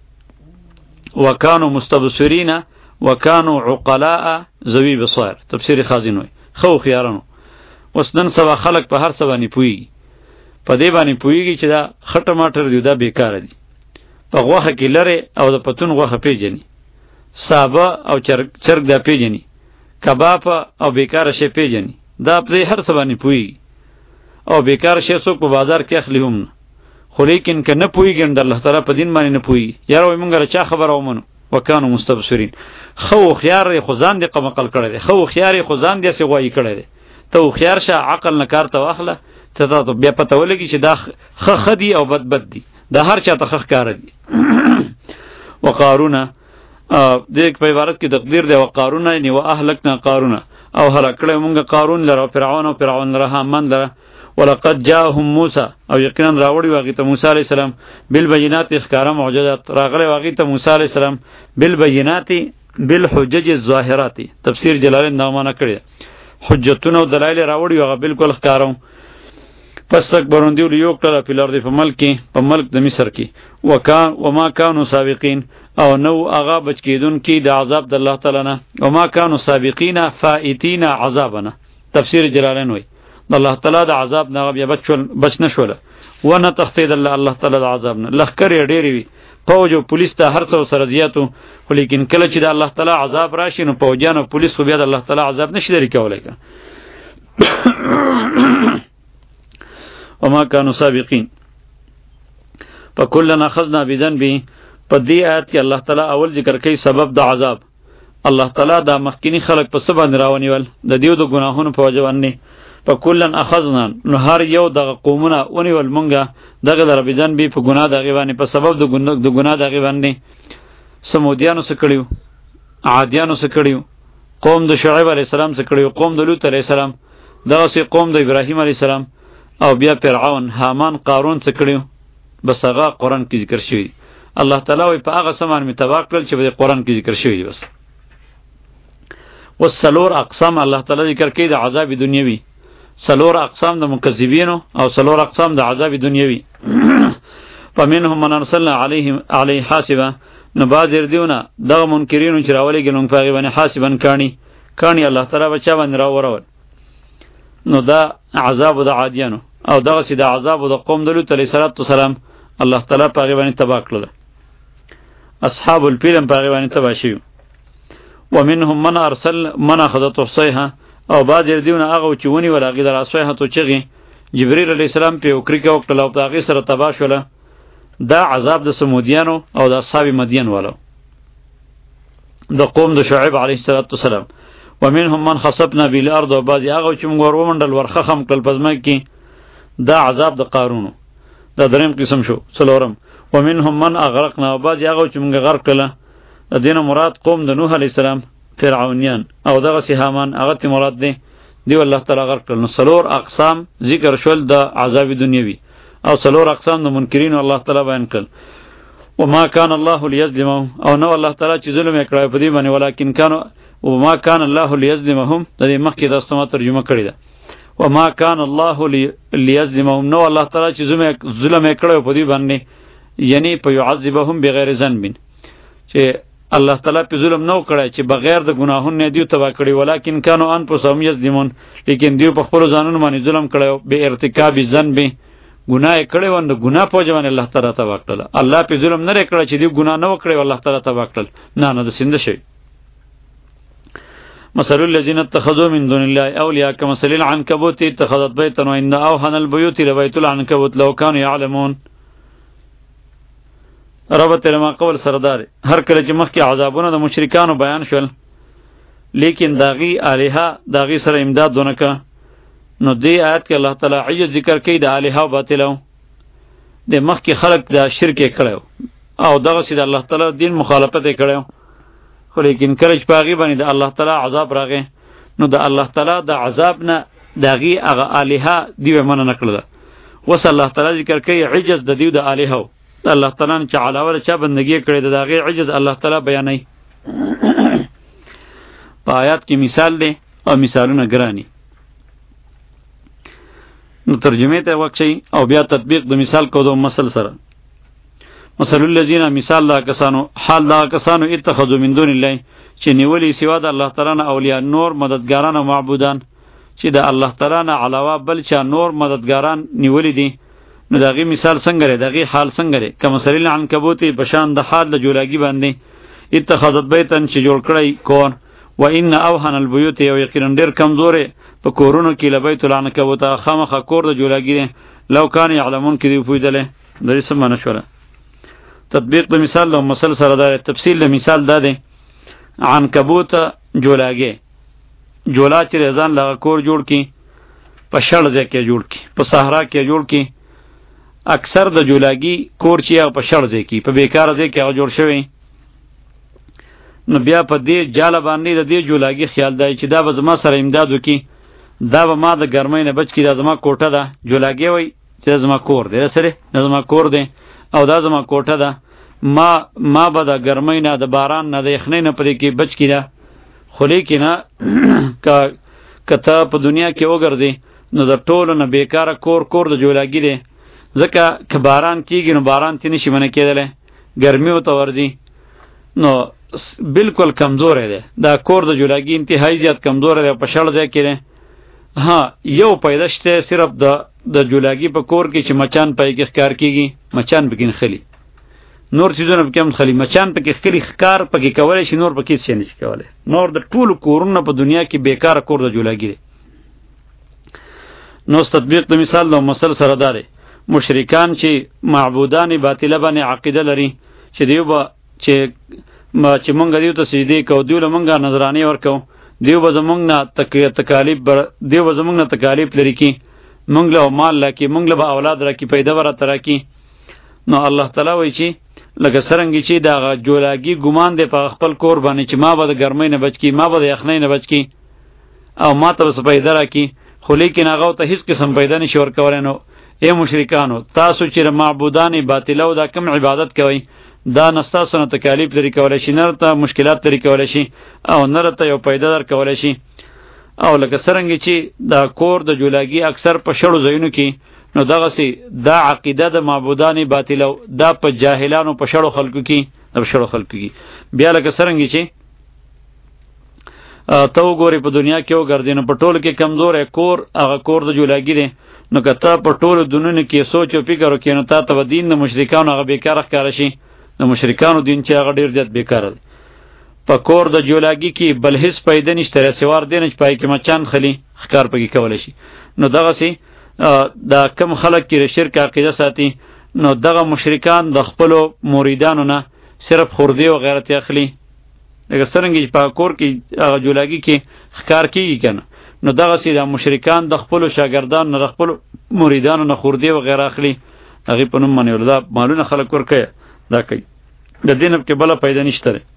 وکانو مستبصرین وکانو عقلاء ذوی بصائر، تفسیر خازن وای خو خيارانو. اوس نن سبا خلق په هر څه باندې پویږي، په دې باندې پویږي چې دا خټه ماټر دی، دا بیکار دی. په غوخه کې لره او د پتون غوخه پیژني، سابه او چرګ چرګ دا پیژني، کباب او بیکار شی پیژني، دا په هر څه باندې پویږي. او بیکار شی څوک په بازار کې اخلي هم نه، خو لیکن که نه پویږي د الله تعالی په دین باندې نه پویږي. یاره وای مونږ را چا خبر او منو. وکانو مستبصرین، خو خيار خو ځان دې قمقل کړی دی، خو خيار خو ځان دې سی غوای کړی دی. ته خيار شه عقل نه کار ته واخله، ته ته بیا پته ولګي چې دا خ خدي او بد بد دي، دا هر چا ته خ کار دي. وقارون دې په عبارت کې تقدیر دی وقارون یعنی واهلکنا قارون، او هلاکړې مونږه قارون لره، فرعون او فرعون لره، حامان لره. ولقد جاءهم موسی، او یقینا راوړی واغی ته موسی علی السلام بالبينات اخکار معجزات، راغلی واغی ته موسی علی السلام بالبينات بالحجج الظاهرات. تفسیر جلالین دا معنا کړی حجتونه او دلایل راوړی واغه بالکل اخکارو. پس تک بروندیو لیو کړه په لار دی په ملک په ملک د مصر کې. وکان وما كانوا سابقین، او نو هغه بچ کیدون کی د عذاب د الله تعالی نه. وما كانوا سابقین فائتین عذابنا، تفسیر جلالین وای الله تعالی د عذاب نه بیا بچول بچ نشول، ونه تختید الله الله تعالی د عذاب نه. لخر ډیری وی فوج او پولیس ته هر څو سره زیاتو، خو لیکن کله چې د الله تعالی عذاب راشي نو فوجان او پولیس خو بیا د الله تعالی عذاب نشي لري کولای. وما كانوا سابقین فكلنا اخذنا بذنبه. په دې آیت کې الله تعالی اول ذکر کوي سبب د عذاب. الله تعالی دا مخکینی خلق په سبب راونیول د دیو د ګناهونو په وجه باندې. فکلن اخذنا، نو هر یو دغه قومونه اونیول مونږه دغه در بيدن به په ګناه دغه باندې په سبب د ګناه د ګناه دغه باندې. سمودیانو سره کړیو، عادیانو سره کړیو، قوم د شعیب علی السلام سره کړیو، قوم د لوط علی السلام، دغه سي قوم د ابراهیم علی السلام، او بیا فرعون حامان قارون سره کړیو. بس هغه قران کې ذکر شوی. الله تعالی وی په هغه سامان می تباک کړل چې په قران کې ذکر شوی. بس والسلور اقسام الله تعالی ذکر کوي د عذاب دنیوي، سلور اقسام د مکذبینو او سلور اقسام د عذاب دنیوي. فمنهم من ارسلنا عليهم عليه حاسبا، نو باز دیونه دغه منکرینو چې راولې ګلون پاغي باندې حاسبن کانی کانی الله تعالی بچا باندې راورول. نو دا عذاب د عادیانو او دغه سي د عذاب د قوم د لوط علیه السلام الله تعالی پاغي باندې تباہ کړل. اصحاب الفیل پاغي باندې تباہ شي. ومنهم من ارسل من اخذته الصيحه، او بعض دیونه هغه چې ونی ولاغی در اسوه ته چغي جبرئیل علیه السلام په وکړي کې وکړه او تاغي سره تباہ شوله. دا عذاب د سمودیانو او د اصحاب مدین والو د قوم د شعیب علیه السلام. ومنهم من خسفنا بالارض، او بعض هغه چې موږ ورومندل ورخه خم کل پزما کې. دا عذاب د قارون دا دریم قسم شو. څلورم ومنهم من اغرقنا، او بعض هغه چې موږ غرق کړه. د دینه مراد قوم د نوح علیه السلام فرعونیان او دغه سی حامان هغه تی مراد دی دی الله تعالی غرق کړل. نو سلور اقسام ذکر شول د عذاب دنیوي او سلور اقسام د منکرین الله تعالی بیان کړل. وما كان الله ليظلمهم، او نو الله تعالی چې ظلم وکړای په دې باندې، ولکن کانوا وما كان الله ليظلمهم، د دې مخکې د استما ترجمه کړی ده. وما كان الله ليظلمهم، نو الله تعالی چې ظلم وکړای په دې باندې، یعنی په يعذبهم بغیر ذنب، چې الله تعالی په ظلم نو کړی چې بغیر د ګناهونو دیو تبا کړی، ولکن کانوا انفسهم یظلمون، لیکن دیو په خپل ځانونو باندې ظلم کړی به ارتکاب ذنب، ګناه کړی وند ګناه په ځوان الله تعالی تبا کړل. الله په ظلم نه کړی چې دیو ګناه نه وکړي الله تعالی تبا کړل، نه نه د سند شي. مثل الذين اتخذوا من دون الله اولیاء كمثل العنكبوت اتخذت بيتا وان اوهن البيوت لبيت العنكبوت لو كانوا يعلمون. رب تلما قول سردار هر کله چې مخکې عذابونه د مشرکانو بیان شول، لیکن داغي الها داغي سره امداد ونکړه، نو دې آیت کې الله تعالی عجز ذکر کوي د الها او باطلو د مخکې خلق د شرک کړو او دغه سید الله تعالی دین مخالفت کړو، خو لیکن کله چې باغی باندې د الله تعالی عذاب راغی نو د الله تعالی د عذاب نه داغي هغه الها دی ومنه نکړه. وس الله تعالی ذکر کوي عجز د دیو د الها الله تعالی چې علاوه چا بندگی کړی د داغي عجز الله تعالی بیانوي. په آیات کې مثال دی او مثالونه ګرانی، نو ترجمه ته وکشي او بیا تطبیق د مثال کوو مسل سره. مثل الذين مثال لا کسانو حال لا کسانو اتخذوا من دون الله چې نیولی سوا د الله تعالی نه اولیاء نور مددګاران او معبودان، چې د الله تعالی نه علاوه بل چا نور مددګاران نیولی دي، نو دغه مثال څنګه لري، دغه حال څنګه لري. کما مثل العنکبوت بشان د حال د جولاګي باندې اتخذت بیتن چې جوړ کړی کور، و ان اوهن البیوت یو یقینا ډیر کمزورې په کورونو کې لبیت العنکبوت خامخه کور د جولاګي دی، لو کان یعلمون کې دی پویدله د اسم منشوره. تطبیق د مثال له مسل سره دا تفصیل د مثال دا دی. عنکبوت جولاګي جولا چې ځان لا کور جوړ کی په شړ ځای کې جوړ کی په صحرا کې جوړ کی، اکثر د جولاګي کور چې په شړ ځای کې په بیکار ځای کې جوړ شوی، نو بیا په دې جاله باندې د دې جولاګي خیال دی چې دا به زما سره امداد وکي، دا به ما د ګرمۍ نه بچ کی، دا زما کوټه ده. جولاګي وای چې زما کور دی سره زما کور دی او دا زما کوټه ده، ما ما به د ګرمۍ نه د باران نه د یخنۍ نه پرې کې بچ کی ده. خو لیکن که کته په دنیا کې وګرځي نو د ټولو نه بیکاره کور کور د جولاګي دی، ځکه که باران کیږي نو باران تی نشي منه کېدلی، ګرمي ورته ورځي، نو بالکل کمزور دی دا کور د جولاګي، انتهایی زیات کمزور دی په شړ ځای کې دی. ها یو پیدا شته صرف د د جولاګي په کور کې چې مچان پای کې ښکار کیږي، مچان بګین خلی، نور چیزونه پکې هم خلی، مچان پکې خلی ښکار پکې کولای شي، نور پکې څه نشي کولای. نور د ټولو کورونو په دنیا کې بیکاره کور د جولاګي دی. نو تطبیق د مثال نو مسل سره داره مشرکان چې معبودان باطله باندې عقیده لري چې دیو به چې ما چې مونږ دیو ته سجدي کوو، دیو له مونږه نظرانه ورکو، دیو به زمونږ نه تکالیف بر دیو به زمونږ نه تکالیف لري کی، مونږ له مال لکه مونږ له اولاد راکی پیدا ورته راکی. نو الله تعالی وایي چې لکه سرنګي چې دا جولاګي ګمان دی په خپل کور باندې چې ما به د ګرمۍ نه بچ کی، ما به د یخنۍ نه بچ کی او ما ته به پیدا راکی، خو لیکن هغه ته هیڅ قسم پیدا نشي ورکولای. نو اے مشرکانو تاسو چې معبودان باطله او دا کم عبادت کوي، دا نستاسو نه تکالیف لري کولای شي، نه ته مشکلات لري کولای شي او نه ته یو پیدا در کولای شي. او لکه سرنګي چې دا کور د جولاګي اکثر په شړو ځایونو کې، نو دغه سي دا عقیده د معبودان باطله دا په جاهلانو په شړو خلکو کې په شړو خلکو کې بیا لکه سرنګي چې ته وګورې په دنیا کې وګرځې نو په ټولو کې کمزور کور هغه کور د جولاګي دی. نو که ته په ټولو دنونو کې سوچ او فکر وکړې نو تا ته به دین د مشرکانو هغه بیکاره ښکاره شي، د مشرکانو دین چې هغه ډېر زیات بیکاره دی. په کور د جولاګي کې بل هیڅ پیدا نشته، سوار دی نه چې پای کې مچان خلی ښکار پکې کولی شي. نو دغسې دا کم خلک چې د شرک عقیده ساتي، نو دغه مشرکان د خپلو مریدانو نه صرف خوردی او غیرت اخلي، لکه څرنګه چې په کور کې هغه جولاګي کې ښکار کېږي که نه، نو دغسې د مشرکان د خپلو شاګردانو نه د خپلو مریدانو نه خوردی او غیره اخلي، هغې په نوم باندې دا مالونه خلک ورکوي، دا کوي، د دې نه پکې بله پیدا نشته دی.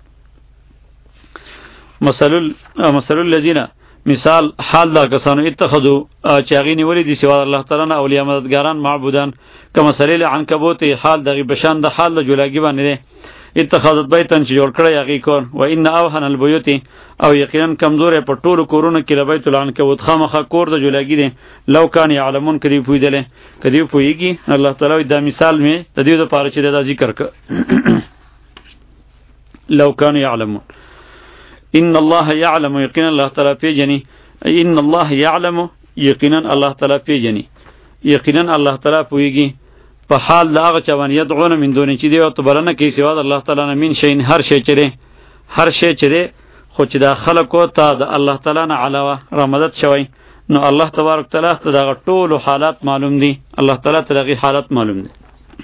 مثل الذین مثال حال دا کسانو اتخذو چې هغې نیولي دي سوا الله تعالی نه اولیاء مددګاران معبودان، که مثل العنکبوت حال دغې بشان د حال د جولاګي باندې دی. اتخذت بیتن چې جوړ کړی هغې کور، و ان اوهن البیوت او یقینا کمزور په ټولو کورونو کې لبیت العنکبوت خامخا کور د جولاګي دی، لو کان یعلمون که دوی پوهېدلی که دوی پوهېږي. الله تعالی دا مثال مې د دې دپاره چې دا ذکر کړ. لو كانوا يعلمون. ان الله يعلم یقینا الله تعالی پیجنی، ان الله یعلم یقینا الله تعالی پیجنی، یقینا الله تعالی پویږي په حال دا هغه چا باندې يدعون من دون چې دی او ته بلنه کوي سوا د الله تعالی نه، من شین هر شی چره هر شی چره خو چې دا خلقو ته د الله تعالی نه علاوه را مدد شوی، نو الله تبارک تعالی ته دا ټول حالات معلوم دي، الله تعالی ته دغه حالات معلوم دي.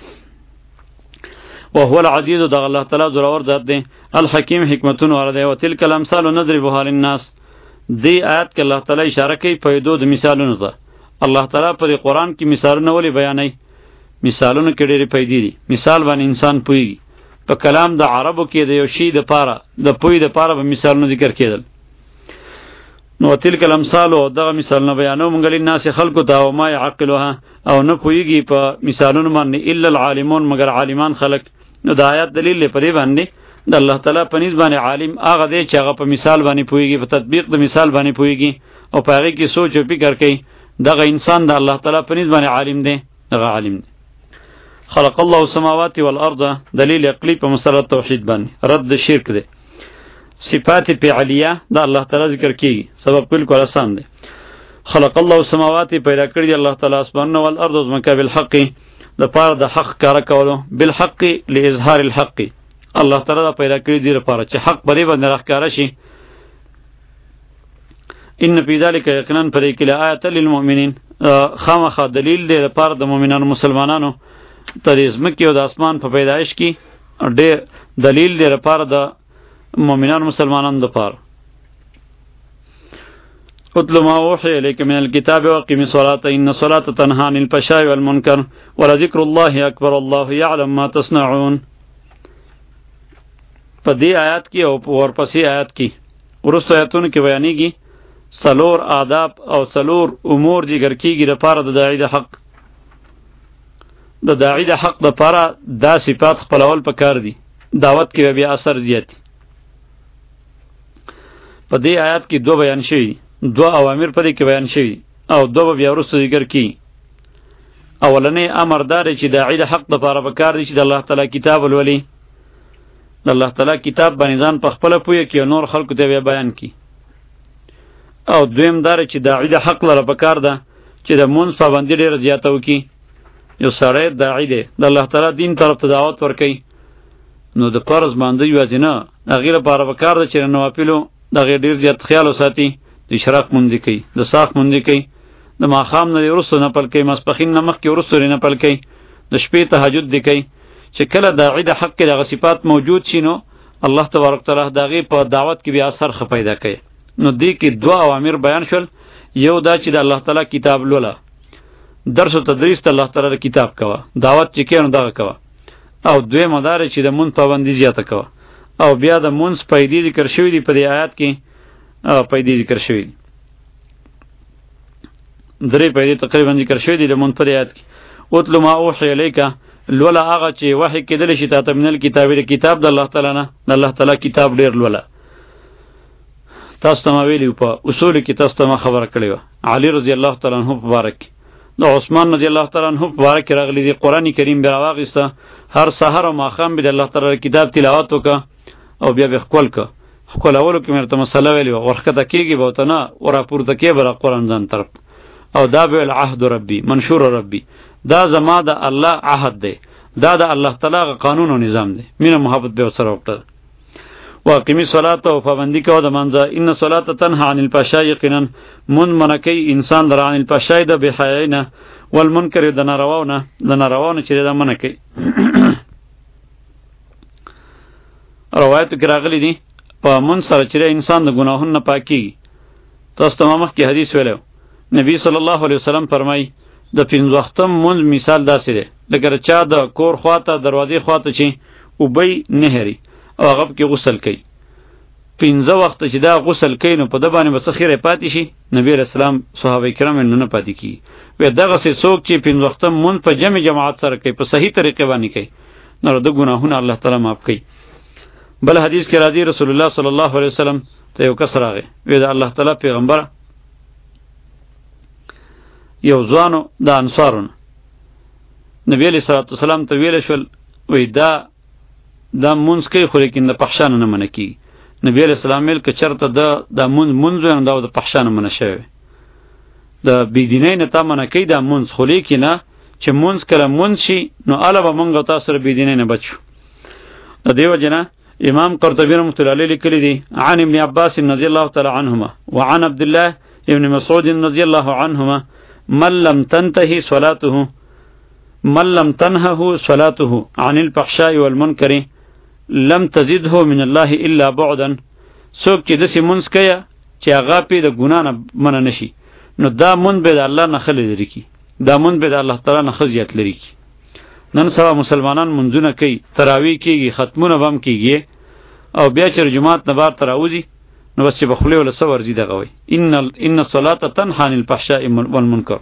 وهو العزيز دغه الله تعالی زورور ذات دی، الحکیم حکمتون ورده. او تلک الامثال نضربها للناس، دی آیات کې الله تعالی اشاره کوي په دو د مثالونو ته. الله تعالی په قرآن کې مثالونه ولې بیانوي؟ مثالونه کې ډېرې پیدې دي، مثال باندې انسان پوهیږي. په کلام د عربو کې د یو شی د پاره د پوی د پاره به مثالونه ذکر کېدل. نو تلک الامثال او دغه مثالونه بیانو مونږ لناس خلقو ته، او ما يعقلها او نه پوهیږي په مثالونو باندې الا العالمون مگر عالمان خلق. نو د آیات دلیل لري باندې د الله تعالی په نسبت باندې عالم هغه دی چې هغه په مثال باندې پوهیږي، په تطبیق د مثال باندې پوهیږي او په هغه کې سوچ او فکر کوي. دغه انسان د الله تعالی په نسبت باندې عالم دی، دغه عالم دی. خلق الله السماوات والارض دلیل عقلی په مسله توحید باندې رد شرک دی. صفات فعلیه د الله تعالی ذکر کیږي، سبب بالکل آسان دی. خلق الله السماوات پیدا کړی دی الله تعالی اسمانونه والارض زمکه بالحق د پاره د حق کار کولو، بالحق لاظهار الحق. الله تعالی دا پیدا کړی دی لپاره چې حق بری باندې راښکاره شي. ان فی ذلک یقینا پرې کې آیات للمؤمنین، خامخا دلیل دی لپاره د مؤمنانو مسلمانانو تر ازمکه او د اسمان په پیدایش کې ډېر دلیل دی لپاره د مؤمنانو مسلمانانو لپاره. اتل ما اوحی الیک من الکتاب واقم الصلاة ان الصلاة تنهی عن الفحشاء والمنکر ولذکر الله اکبر الله یعلم ما تصنعون. په دې آیات کې او ورپسې آیات کې ورسته آیاتونو کې بیانېږي څلور آداب او څلور امور ذکر کېږي لپاره د داعی د حق. د داعی د حق لپاره دا صفات خپلول پکار دي، دعوت کې بیا اثر زیات. په دې آیات کې دو بیان شوي، دو اوامر په دې کې بیان شوي او دو بیا ورسته ذکر کېږي. اولنې امر دا دی چې داعی د حق لپاره پکار دي چې د الله تعالی کتاب ولولي، د الله تعالی کتاب باندې ځان په خپله پوهه کړي او نور خلکو ته بیا بیان کړي. او دویم دا چې داعی د حق لپاره پکار ده چې د مونځ پابندي ډېره زیاته وکړي. یو سړی داعی دی د الله تعالی دین طرف ته دعوت ورکوي، نو د فرض مانځه یوازې نه، هغې لپاره پکار ده چې د نوافلو د هغې ډېر زیات خیال وساتي. د اشراق مونځې کوي، د ساق مونځې کوي، د ماښام نه وروسته نفل کوي، ماسپښین نه مخکې وروسته نفل کوي، د شپې تهجد دی کوي. چې کله داعی د حق کې دغه صفات موجود شي نو الله تبارک تعالی د هغې په دعوت کې بیا اثر ښه پیدا کوي. نو دې کې دوه اوامر بیان شول، یو دا چې د الله تعالی کتاب لوله، درس و تدریس ته الله تعالی کتاب کوه، دعوت چې کوي نو دغه کوه. او دویم دا چې د مونځ پابندي زیاته کوه. او بیا د مونځ پیدې ذکر شوي دي په دې آیات کې، پیدې ذکر شوي دي، درې پیدې تقریبا ذکر شوي دي د مونځ په آیات کې. اتلو ما اوحی الیک، لوله هغه چې وحی کېدلی شي تا ته من الکتاب، د کتاب د الله تعالی نه، د الله تعالی کتاب ډېر لوله. تاسو ته ما ویلي په اصولو کې تاسو ته ما خبره کړې وه، علي رضی الله تعالی عنه په باره کې، د عثمان رضی الله تعالی عنه په باره کې راغلی دی. قرآن کریم بیا راواخیسته، هر سحر او ماښام به د الله تعالی کتاب تلاوت وکړه او بیا به ښکل که. ښکلولو کې مې ورته مسله ویلې وه، ورښکته کېږي به ورته نه، وراپورته کې به را قرآن ځان طرف. او دا به ویل عهد ربي منشور ربي، دا زما د الله عهد دی، دا د الله تعالی قانون او نظام دی، مینه محبت به ورسره وکړه. واقمی صلات او پابندی کوه د منځه، ان صلات تنهى عن الفحشاء، یقینا من منکی انسان در عن الفحشاء د بحیاینه والمنکر د نارواونه، د نارواونه چې د منکی. روایت کې راغلی دي په من سره چې انسان د ګناهونو نه پاکیږي. تاسو ته مخکې حدیث ویلو، نبی صلی الله علیه وسلم فرمایي د پنځه وختم مونځ مثال داسې دی لکه چا د کور خواته دروازې خواته چې اوبی نهري او هغه کې غسل کوي، پنځه وخت چې دا غسل کوي نو په د باندې به څه خیره پاتې شي؟ نبی رسول الله صحابه کرام نه نه پاتې کیږي. وی دغه څه څوک چې پنځه وخت مونږ په جمع جماعت سره کوي، په صحیح طریقې باندې کوي، نو د ګناهونو الله تعالی معاف کوي. بل حدیث کې راځي رسول الله صلی الله علیه وسلم ته یو کس راغی، وی د الله تعالی پیغمبر یو ځوانو د انصارونو نبی علیہ الصلوۃ والسلام ته ویل شول، وی دا دا مونږ کوي خو لیکن د پخشان نه منع کی. نبی علیہ السلام ویل که چرته د د مونږ مونږ نه دا د پخشان منع شوی د بيدینۍ نه تا منع کی دا مونږ خو لیکن چې مونږ کله مونږ شي نو الا به مونږ تاسو سره بيدینۍ نه بچو. د دیو جنا امام قرطبی رحمۃ اللہ علیہ لیکلی دی عن ابن عباس رضی اللہ تعالی عنہما وعن عبد الله ابن مسعود رضی اللہ عنہما من لم تنتهي صلاته من لم تنهه صلاته عن الفحشاء والمنکر لم تزده من الله الا بعدا. څوک چې دسی منځ کیا چې هغه پی د ګنا نه منع نشي نو دا مون به د الله نه خلی لري کی دا مون به د الله تعالی نه خزیت لري کی. نن سبا مسلمانان منځونه کوي تراوی کیږي ختمونه بم کیږي او بیا چې جمعات نه بار تراوزی نو بس چې بخلی ولا سور زیده غوي ان ان الصلاه تنهى عن الفحشاء والمنکر.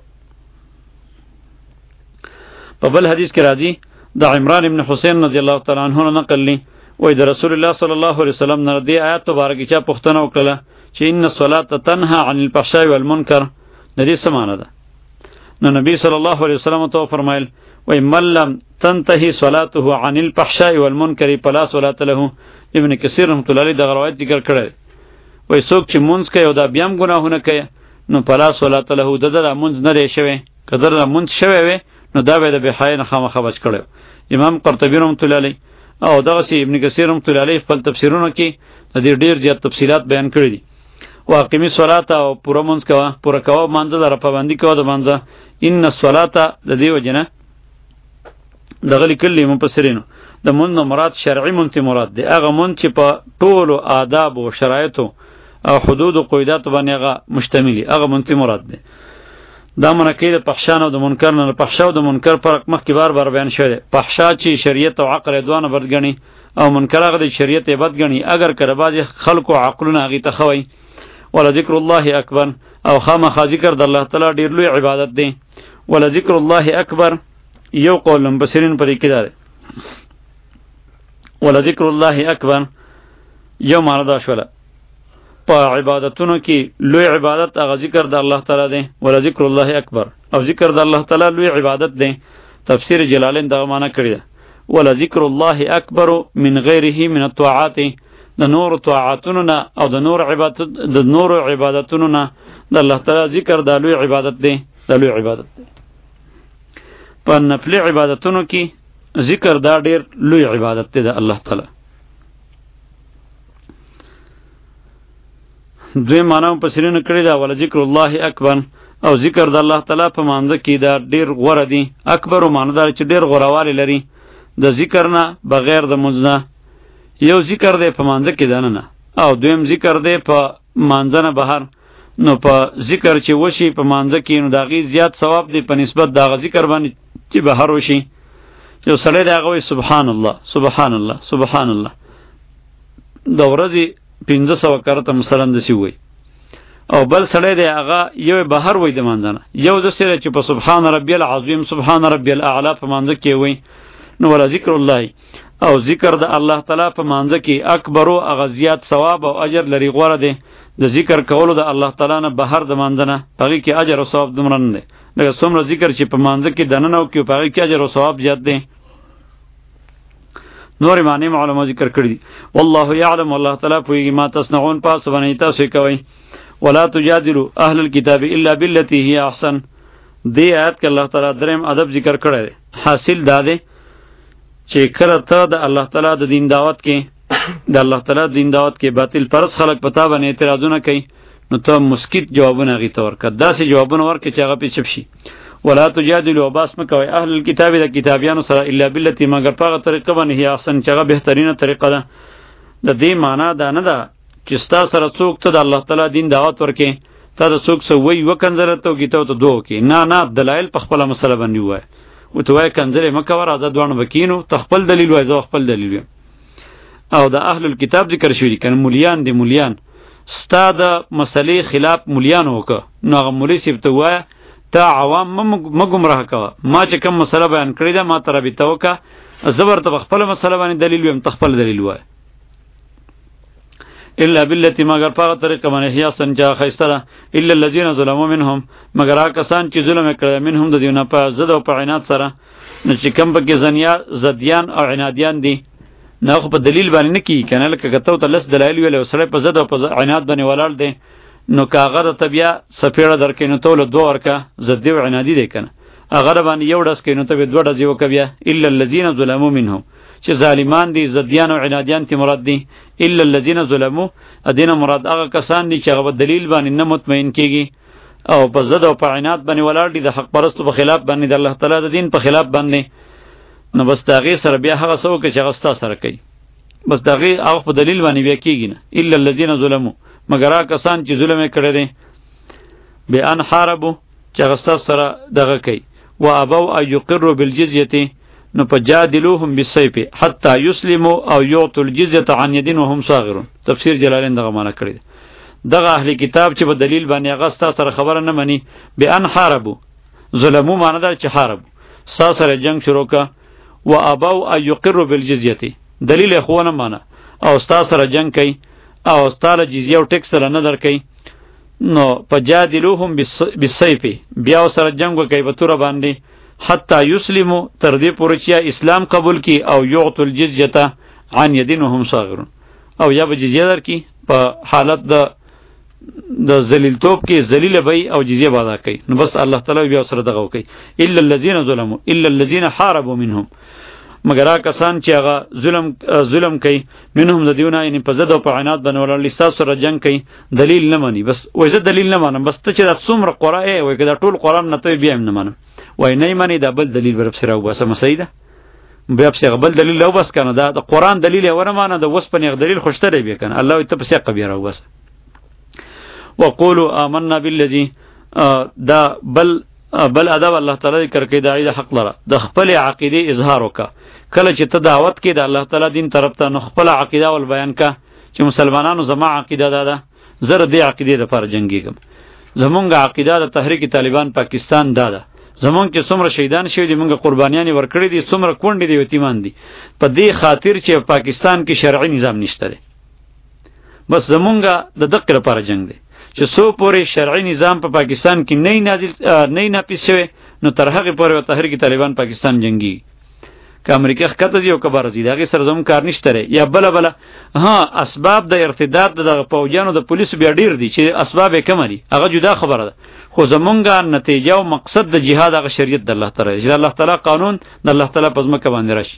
په بل حدیث کې راځي د عمران ابن حسین رضی الله تعالی عنہ نقل لی وای د رسول الله صلی الله علیه وسلم نه دی آیات مبارکه چا پښتنه وکړه چې ان الصلاه تنهى عن الفحشاء والمنکر د دې سمانه ده. نو نبی صلی الله علیه وسلم ته فرمایل وای من لم تنتهي صلاته عن الفحشاء والمنکر فلا صلاه له. ابن کثیر رحمۃ اللہ علیہ د روایت ذکر کړی وای څوک چې مونږ کوي او دا بیام ګناهونه کوي نو فلا صلاه له د د مونږ نه لري شوی قدر مونږ شوی وي نو دا به د بحای نه خامخا بچ کړو. امام قرطبی رحمۃ اللہ علیہ او دغه سی ابن کثیر رحمۃ اللہ علیہ خپل تفسیرونه کې د دې ډیر زیات تفصیلات بیان کړی دي. واقمی صلات او پوره مونږ کوا پوره کوا مانځه در پابندی کوا د مانځه ان الصلاه د دې وجنه دغه کلی مفسرینو د مونږ مراد شرعی مونږ مراد دی هغه مونږ چې په ټول آداب او شرایط او حدود او قیودات باندې هغه مشتملی هغه مونږ مراد دی. دا منکې د پخشان او د منکر نه پخشا او د منکر فرق مخکې بار بار بیان شوی دی. پخشا چې شریعت او عقل دوانه بد غني او منکر هغه د شریعت بد غني اگر کړه باز خلق او عقلونه هغه ته خوي. ولا ذکر الله اکبر او خامخا ذکر د الله تعالی ډیر لوی عبادت دی. ولا ذکر الله اکبر یو قول مبصرین پرې کې ده ولا ذکر الله اکبر یو معنا دا شوله په عبادتونو کې لوی عبادت هغه ذکر د الله تعالی دی. ولا ذکر الله اکبر او ذکر د الله تعالی لوی عبادت دی. تفسیر جلالین دغه معنا کړی ده ولا ذکر الله اکبر من غیره من الطاعات د نور طاعاتونو نه او د نور عبادت د نور عبادتونو نه د الله تعالی ذکر د لوی عبادت دی د لوی عبادت دی. په نفل عبادتونو کې ذکر دا ډیر لوی عبادت دی د الله تعالی. دوی معنی په سرینو کړی دا ولا ذکر الله اکبر او ذکر د الله تعالی په مانځ کې دا ډیر غوړه دی. اکبر معنی دا چې ډیر غوړوالی لري د ذکر نه بغیر د مونځ نه. یو ذکر دی په مانځ کې دنه نه او دویم ذکر دی په مانځ نه بهر. نو په ذکر چې وشي په مانځ کې نو داغي زیات ثواب دی په نسبت دا ذکر باندې چې بهر وشي. یو سړی دا غوي سبحان الله سبحان الله سبحان الله د ورځې پنځه سوه کرته مثلا دسی وای او بل سړی دی هغه یو بهر وای د مانځنه یو د سره چې په سبحان ربی العظیم سبحان ربی الاعلى په مانځ کې وای نو ولا ذکر الله او ذکر د الله تعالی په مانځ کې اکبر او غزیات ثواب او اجر لري غوړه دی د ذکر کولو د الله تعالی نه بهر د مانځنه پغی کې اجر او ثواب دومره نه دی لکه څومره ذکر چې په مانځ کې دننه او کې پغی کې اجر او ثواب زیات دی. نور معنی علماء ذکر کړی دي والله یعلم والله تعالی پویږي ما تصنعون پاس باندې تاسو کوي. ولا تجادلوا اهل الكتاب الا بالتي هي احسن. دې آیت کې الله تعالی دریم ادب ذکر کړی دی. حاصل دا دی چې کله ته د الله تعالی د دین دعوت کې د الله تعالی د دین دعوت کې باطل پرس خلق پتا باندې اعتراضونه کوي نو ته مسکت جوابونه غي تور کړه داسې جوابونه ورکړه چې هغه په چپ شي. ولا تجادلوا باس مکوي اهل الكتاب د کتابیانو سره الا بالتي مگر په طریقه باندې هي احسن چې هغه بهترینه طریقه ده. د دې معنا دا نه ده چې ستا سره څوک ته د الله تعالی دین دعوت ورکې ته د څوک سو وی وکنځره ته کیته ته دوه کې نه نه دلایل په خپل مسله باندې وای او ته وای کنځره مکه ور آزاد دوه وکینو ته خپل دلیل وای زه خپل دلیل وای. او د اهل الكتاب ذکر شوی کنه مولیان دی مولیان ستا د مسلې خلاف مولیان وکړه نو هغه مولوی سیب ته وای تا عوام ما گمراه کوا ما چې کوم مسله بیان کړی ده ما تر به توکا زبر ته خپل مسله باندې دلیل ویم تخپل دلیل وای الا بالتي مگر په طریقه باندې هي سنجا خیستره الا الذين ظلموا منهم مگر کسان چې ظلم کړی منهم د دیونه په زد او په عناد سره نو چې کوم به زنیا زدیان او عنادیان دي نه خو په دلیل باندې نه کی کنه لکه کته ته لس دلایل ویل سره په زده او په عناد باندې ولاړ دی نو کاغه د طبيعه سپیړه درکې نو ته له دوه ورکا زدی او عنادی دی کنه هغه باندې یو ډس کینو ته به دوه ډز یو کبیا الا الذين ظلموا منهم چې ظالمان دي زدیان او عنادیان تی مراد دي الا الذين ظلموا ادینه مراد هغه کسان دي چې هغه دلیل باندې نه مطمئن کیږي او په زده او په عناد باندې ولاړ دي د حق پرستو په خلاف باندې د الله تعالی د دین په خلاف باندې نو بس داغه سره بیا هغه سو کې چې هغه ستا سره کوي بس داغه هغه په دلیل باندې بیا کیږي نه الا الذين ظلموا مگر هغه کسان چې ظلم کړی دي به ان حاربو چې هغه ستا سره دغه کوي و ابو ان يقروا بالجزيه نو فجادلوهم بالسيف حتى يسلموا او يعطوا الجزيه عن يد وهم صاغرون تفسیر جلالین دغه معنی کړی دغه اهلی کتاب چې په دلیل باندې هغه ستا سره خبره نه مني به ان حاربو ظلمو معنی دا چې حارب ستا سره جنگ شروع کا و ابو ان يقروا بالجزيه دلیل خو نه معنی او ستا سره جنگ کوي او ستا له جزیه او ټیکس سره نه در کوي نو فجادلوهم بالسيف بیا سره جنگ وکي په تور باندې حتی یسلمو تر دې پورې چې اسلام قبول کی او یعطوا الجزیه عن يد وهم صاغرون او یا به جزیه در کی په حالت د د ذلیل توپ کې ذلیل وي او جزیه بادا کوي نو بس الله تعالی بیا سره دغه کوي الا الذين ظلموا الا الذين حاربوا منهم مگر هغه کسان چې هغه ظلم ظلم کوي منهم د دیونه یعنی په زده او په عناد باندې ولر لستا سره جنگ کوي دلیل نه مانی بس وای زه دلیل نه مانم بس ته چې څومره قرآن وای کدا ټول قرآن نه ته بیا نه مانم وای نه مانی دا بل دلیل برب سره وباسه مسیده بیا په بل دلیل او بس کنه دا د قرآن دلیل ور مانه د وس په نه دلیل خوشتره بیا کنه الله ته په څه قبیره وباسه وقولوا آمنا بالذي دا بل بل ادب الله تعالی ذکر کوي دا د حق لره د خپل عقیده اظهار وکا کله چې ته دعوت کې د الله تعالی دین طرف ته نو خپل عقیده ول بیان کا چې مسلمانانو زما عقیده دا ده زره دې عقیده لپاره جنگیږم زمونږ عقیده د تحریک طالبان پاکستان دا ده زمونږ چې څومره شهیدان شوی دي مونږ قربانیان ورکړي دي څومره کونډې دي یتیمان دي په دې خاطر چې پاکستان کې شرعي نظام نشته دی بس زمونږ د دقیق لپاره جنگ دی چې سو پورې شرعي نظام په پا پاکستان کې نه نازل نه ناپیس شوی نو تر هغه پورې تحریک طالبان پاکستان جنگي که امریکا خطه زیو کبار زی دغه سره زموږ کار نشته ری یا بل بل ها اسباب د ارتداد د پوجانو د پولیسو بیا ډیر دي چې اسباب یې کم دي هغه جدا خبره ده خو زمونږه نتیجه او مقصد د جهاد هغه شریعت د الله تعالی چې الله تعالی قانون د الله تعالی په ځمکه باندې راشي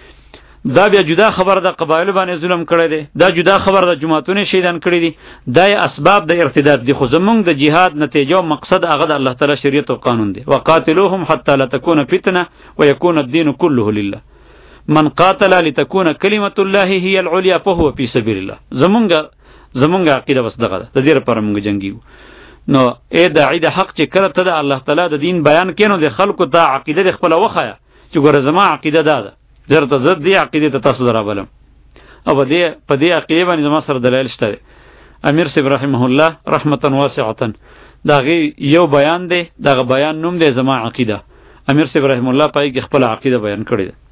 دا بیا جدا خبر د قبایل باندې ظلم کړی دی دا جدا خبر د جماعتونو شهیدان کړی دي دا اسباب د ارتداد دي خو زمونږ د جهاد نتیجه او مقصد هغه د الله تعالی شریعت او قانون دی وقاتلوهم حتى لا تكون فتنه ويكون الدين كله لله من قاتل لتكون كلمه الله هي العليا فهو في سبيل الله زمونږ زمونږ عقیده بس دغه ده د دې لپاره موږ جنگیو نو اے داعی د حق چې کړه ته د الله تعالی د دین بیان کینو د خلکو ته عقیده خپل وخایا چې ګوره زما عقیده ده ده درته زد دی عقیده ته تاسو درابلم او دې په دې عقیده باندې زما سره دلایل شته امیر سی رحمه الله رحمتا واسعه داغه یو بیان دی دغه بیان نوم دی زما عقیده امیر سی رحمه الله پای کې خپل عقیده بیان کړی دی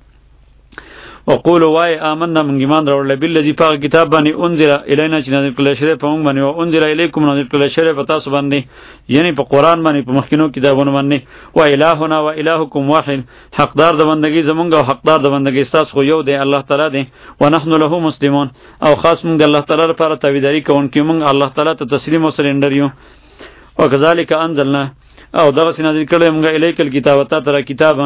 وقولوا وای آمنا من ایمان راوړل بالذي پاک کتاب باندې انزل الینا چې نازل کړل شوی په موږ باندې او انزل الیکم نازل کړل شوی په تاسو باندې یعنی په قران باندې په مخکینو کتابونو باندې و الہنا و الہکم واحد حقدار د بندگی زمونږ او حقدار د بندگی تاسو خو یو دی الله تعالی دی ونحن له مسلمون او خاص موږ الله تعالی لپاره تابعداري کوونکې موږ الله تعالی ته تسلیم او سرندر یو او کذالک انزلنا او دغه نازل کړل موږ الیک الکتاب ته تر کتابه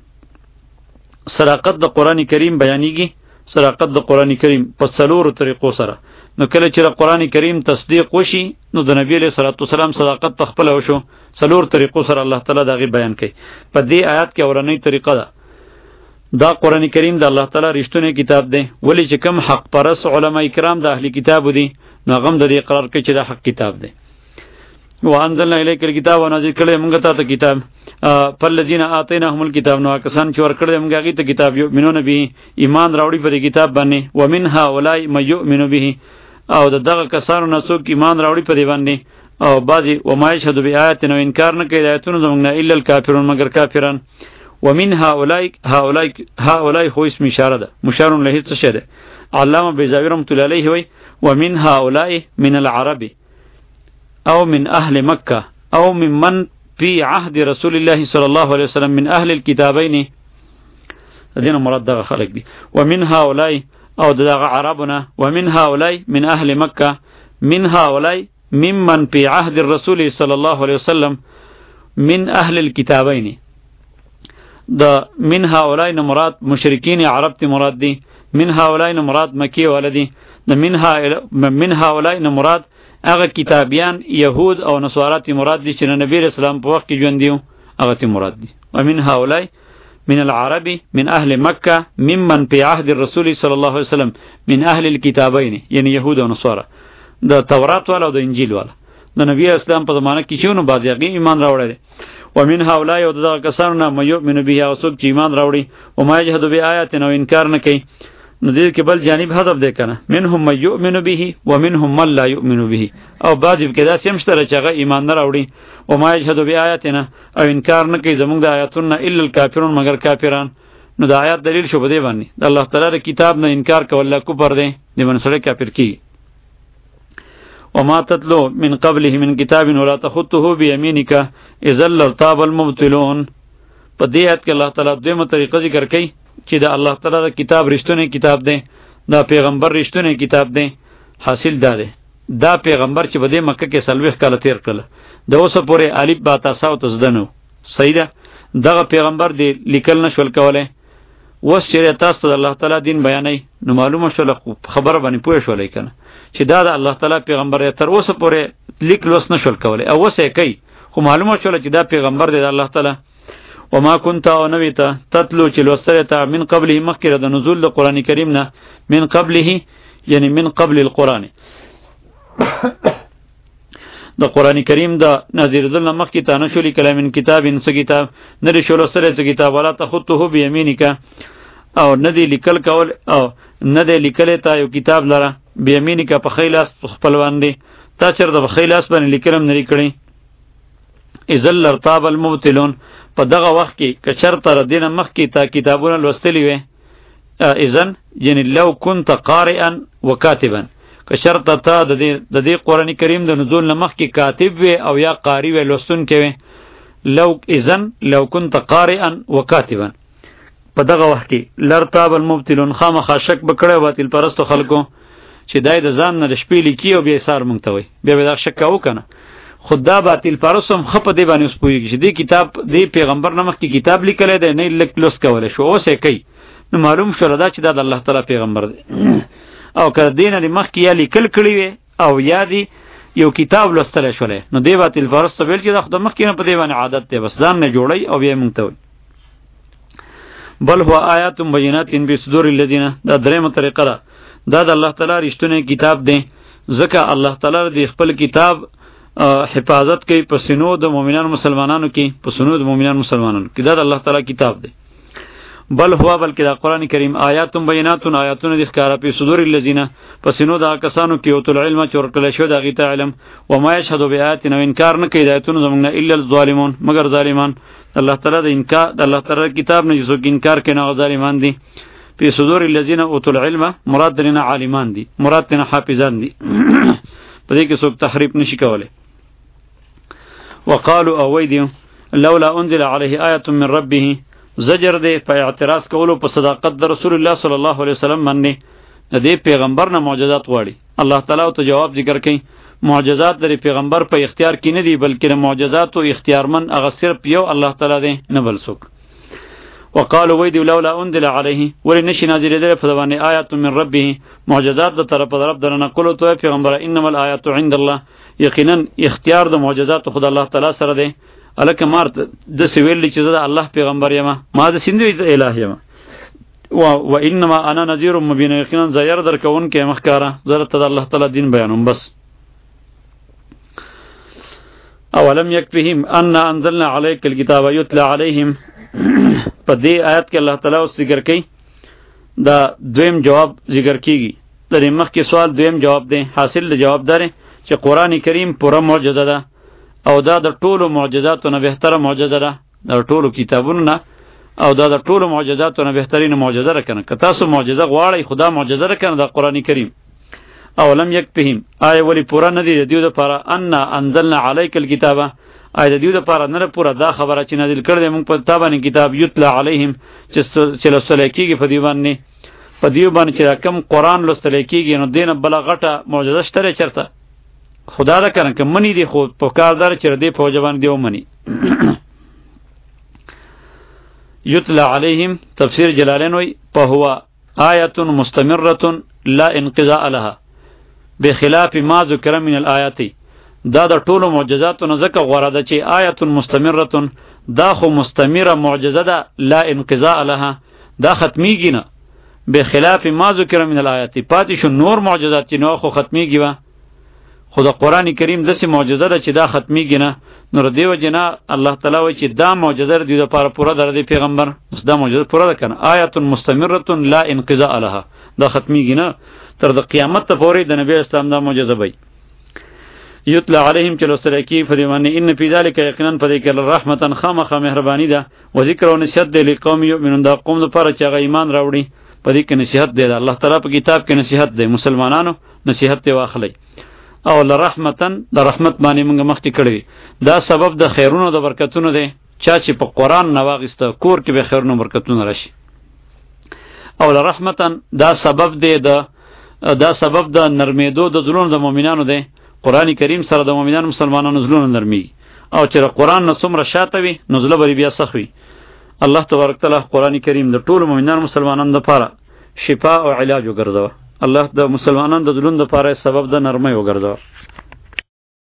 صداقت د قران کریم بیانېږي صداقت د قران کریم په څلورو طریقو سره نو کله چې قران کریم تصدیق وشي نو د نبی له صلوات والسلام صداقت په خپل وشو څلور طریقو سره الله تعالی دا غي بیان کوي په دې آیات کې اورنۍ طریقه ده دا قران کریم د الله تعالی رښتونه کتاب دی ولی چې کم حق پرس علما کرام د اهلی کتاب دي نو غم د دې قرار کوي چې دا حق کتاب دی وانزلنا الیک الکتاب ونازل کړه موږ ته کتاب فالذین آتیناهم الکتاب نو کسان چې ورکړل موږ هغه ته کتاب یؤمنون به ایمان راوړي په کتاب باندې ومنها اولای من یؤمن به او دغه کسانو نه څوک ایمان راوړي په دی باندې او بعضی و ما یشهد بیااتنا انکار نه کوي آیاتونو زموږ نه الا الکافرون مگر کافران ومنها اولای هؤلاء هؤلاء خو اسم اشاره ده مشار له څه شه ده علامه بیزاوی رحمۃ اللہ علیہ وی ومن هؤلاء من العرب او من اهل مکه او من من في عهد رسول الله صلى الله عليه وسلم من اهل الكتابين دین مراد دغه خلق دي ومن هؤلاء او دغه عربونه ومن هؤلاء من اهل مکه من هؤلاء ممن في عهد الرسول صلى الله عليه وسلم من اهل الكتابين د من هؤلاء مراد مشرکین عرب تی مراد دی من هؤلاء مراد مکی ولدی د من من هؤلاء مراد هغه کتابیان یهود او نصارا تی مراد دی چې نبی رسول الله په وخت کې ژوند دیو هغه تی مراد دی ومن هؤلاء من العرب من اهل مکه ممن في عهد الرسول صلى الله عليه وسلم من اهل الكتابين یعنی یهود او نصارا د تورات والا او د انجیل والا د نبی اسلام په زمانه کې شونه بازیږي ایمان راوړل ومن هؤلاء او دغه کسانو نه مؤمن به او څوک چې ایمان راوړي او ما یجحد بآیاتنا او انکار نه کوي نو دې کې بل جانب حذف دی کنه منهم من یؤمن به ومنهم من لا یؤمن به او بعضی کې دا سم شته چې هغه ایمان نه راوړي او ما یجحد بآیاتنا او انکار نه کوي زموږ د آیاتونو الا الکافرون مگر کافران نو د آیات دلیل شو بده باندې د الله تعالی کتاب نه انکار کول لا کفر دی د منسره کافر کی وما تتلو من قبله من کتاب ولا تخطه بيمينك اذا لارتاب المبطلون په دې آیت کې الله تعالی دویمه طریقه ذکر کوي چې د الله تعالی د کتاب رښتونه کتاب دی دا پیغمبر رښتونه کتاب دی حاصل دا دی دا پیغمبر چې بده مکه کې سلوخ کاله تیر کړل د اوسه پورې الف با تا ساو تزدنو صحیح ده دغه پیغمبر دی لیکل نشول کوله وس چې تاسو د الله تعالی دین بیانای نو معلومه شول خبره باندې پوه شولای کنه چې دا د الله تعالی پیغمبر تر اوسه پورې لیک لوس نشول کوله او وسه کوي خو معلومه شول چې دا پیغمبر دی د الله تعالی وما كنت ونويت تتلو چې لوستره من قبله مخکره د نزول د قران کریم نه من قبله یعنی من قبل القران د قران کریم د نازل دل مخکی ته نشولې کلام کتاب انس کتاب نه لري شول سره څه کتاب ولا تخطه بيمينك او نه دی لیکل کول او نه دی لیکل تا یو کتاب لره بيمينك په خیلاس خپل باندې تا چر د خیلاس باندې لیکلم نه کړی اذل ارتاب المبتلون په دغه وخت کې کچر تر دینه مخ کې تا کتابونه لوستلی وي اذن یعنی لو كنت قارئا وكاتبا کچر ته د دې د دې قران کریم د نزول مخ کې کاتب وي او یا قاری وي لوستون کې وي لو اذن لو كنت قارئا وكاتبا په دغه وخت کې لرتاب المبتلون خامخا شک بکړی باطل پرستو خلکو چې دای د ځان نه شپې لیکي او به سار مونږ ته وي بیا به دا شک او کنه خدا باطل پرسم خپ دی باندې اوس پویږي چې دی کتاب دی پیغمبر نامه کې کتاب لیکل دی نه لیک لوس کوله شو اوسه کوي نو معلوم شو دا چې دا د الله تعالی پیغمبر دی او کړه دین د مخ کې یا لیکل کړی وي او یا دی یو کتاب لوستل شولې نو دی باطل پرست ویل چې د خدای مخ کې نه په دی باندې عادت دی بس ځان نه جوړي او بیا مونږ ته وي بل هو آیات بینات فی صدور الذین دا درېمه طریقه ده دا د الله تعالی رښتونه کتاب دی ځکه الله تعالی د خپل کتاب حفاظت کوي په سینو د مؤمنانو مسلمانانو کې په سینو د مؤمنانو مسلمانانو کې دا د الله تعالی کتاب دی بل هو بلکې دا قران کریم آیات بینات آیاتونه د ښکارا په صدور الذین په سینو د کسانو کې او تل علم چور کله شو د غیته علم و ما یشهد بیااتنا انکار نه کوي دایتونه زمونږ نه الا الظالمون مگر ظالمان الله تعالی د انکار د الله تعالی کتاب نه چې انکار کوي نه ظالمان دي په صدور الذین اوتل علم مراد درنه عالمان دي مراد نه حافظان دي په دې کې څوک تحریف نشي کولای وقالوا اويدي لولا انزل عليه آیه من ربه زجر دے په اعتراض کولو په صداقت د رسول الله صلی الله علیه وسلم باندې د دې پیغمبر نه معجزات غواړي الله تعالی ته جواب ذکر کړي معجزات د پیغمبر په اختیار کې نه دي بلکې د معجزات او اختیارمن هغه صرف یو الله تعالی دی نه بل څوک وقالوا ويدي لولا انزل عليه ولنشي نازل دې په باندې آیات من ربه معجزات د طرف طرف درنه کولو ته پیغمبر انما الآیات عند الله یقینا اختیار د معجزات خود الله تعالی سره دی الکه مارت د سویل چې زه الله پیغمبر یم ما د سیندوی الہ یم و و انما انا نذیر مبین یقینا زیر در کون کې مخکاره زره ته الله تعالی دین بیانوم بس اولم یکفهم ان انزلنا عليك الكتاب يتلى عليهم په دې آیت کې الله تعالی اوس ذکر کوي دا دویم جواب ذکر کیږي د مخ کې سوال دویم جواب دی حاصل د جواب دار چې قران کریم پوره معجزه ده او دا د ټولو معجزاتو نه بهتره معجزه ده د ټولو کتابونو نه او دا د ټولو معجزاتو نه بهترین معجزه ده کنه که تاسو معجزه غواړئ خدا معجزه ده کنه د قران کریم اولم یکفهم آیا ولی پورا نه دی د دیو د پاره ان انزلنا علیک الکتاب آیا د دیو د پاره نه پورا دا خبره چې نازل کړل موږ په تابانه کتاب یتلا علیهم چې لسل کیږي په دی باندې په دیو باندې چې کم قرآن لوستل کېږي نو دینه بله غټه معجزه شته چېرته خدا ده که نه که مني دي خو په کار داره چې دې په وجه باندې دې ومني. یتلا علیهم تفسیر جلالین وی فهو آیة مستمرة لا انقضاء لها بخلاف ما ذکر من الآیات. دا د ټولو معجزاتو نه ځکه غوره ده چې آیة مستمرة دا خو مستمره معجزه ده لا انقضاء لها دا ختمیږي نه بخلاف ما ذکر من الآیات پاتې شو نور معجزات چې نو خو ختمیږي و خو د قرآن کریم داسې معجزه ده چې دا ختمیږي نه. نو دیو جنا الله تعالی وایي چې دا معجزه دی د پاره پوره در دی پیغمبر دا معجزه پوره ده کنه آیة مستمرة لا انقضاء لها دا ختمیږي نه تر د قیامت ته پورې د نبی اسلام دا معجزه وي. یتلا علیهم چلو سرکی فریمانی ان فی ذلک یقینا فذیک الرحمتا خامخ مهربانی ده و ذکر و نصیحت دی لقوم یؤمنون دا قوم لپاره چې هغه ایمان راوړي په دې کې نصیحت دی الله تعالی په کتاب کې نصیحت دی مسلمانانو نصیحت دی واخلي او لرحمتن د رحمت باندې موږ مخکې کړی دا سبب د خیرونو د برکتونو دی چا چې په قرآن نواغسته کور کې به خیرونو برکتونه راشي او لرحمتن دا سبب دی د دا سبب د نرمیدو د زړونو د مؤمنانو دی قرآن کریم سره د مؤمنانو مسلمانانو زړونه نرمي او چې قرآن نه څومره شاته وي نو زړه به بیا سخت وي. الله تبارک تعالی قرآن کریم د ټولو مؤمنانو مسلمانانو لپاره شفا او علاج وګرځوه. الله د مسلمانانو د زړونو لپاره سبب د نرمۍ وګرځوه.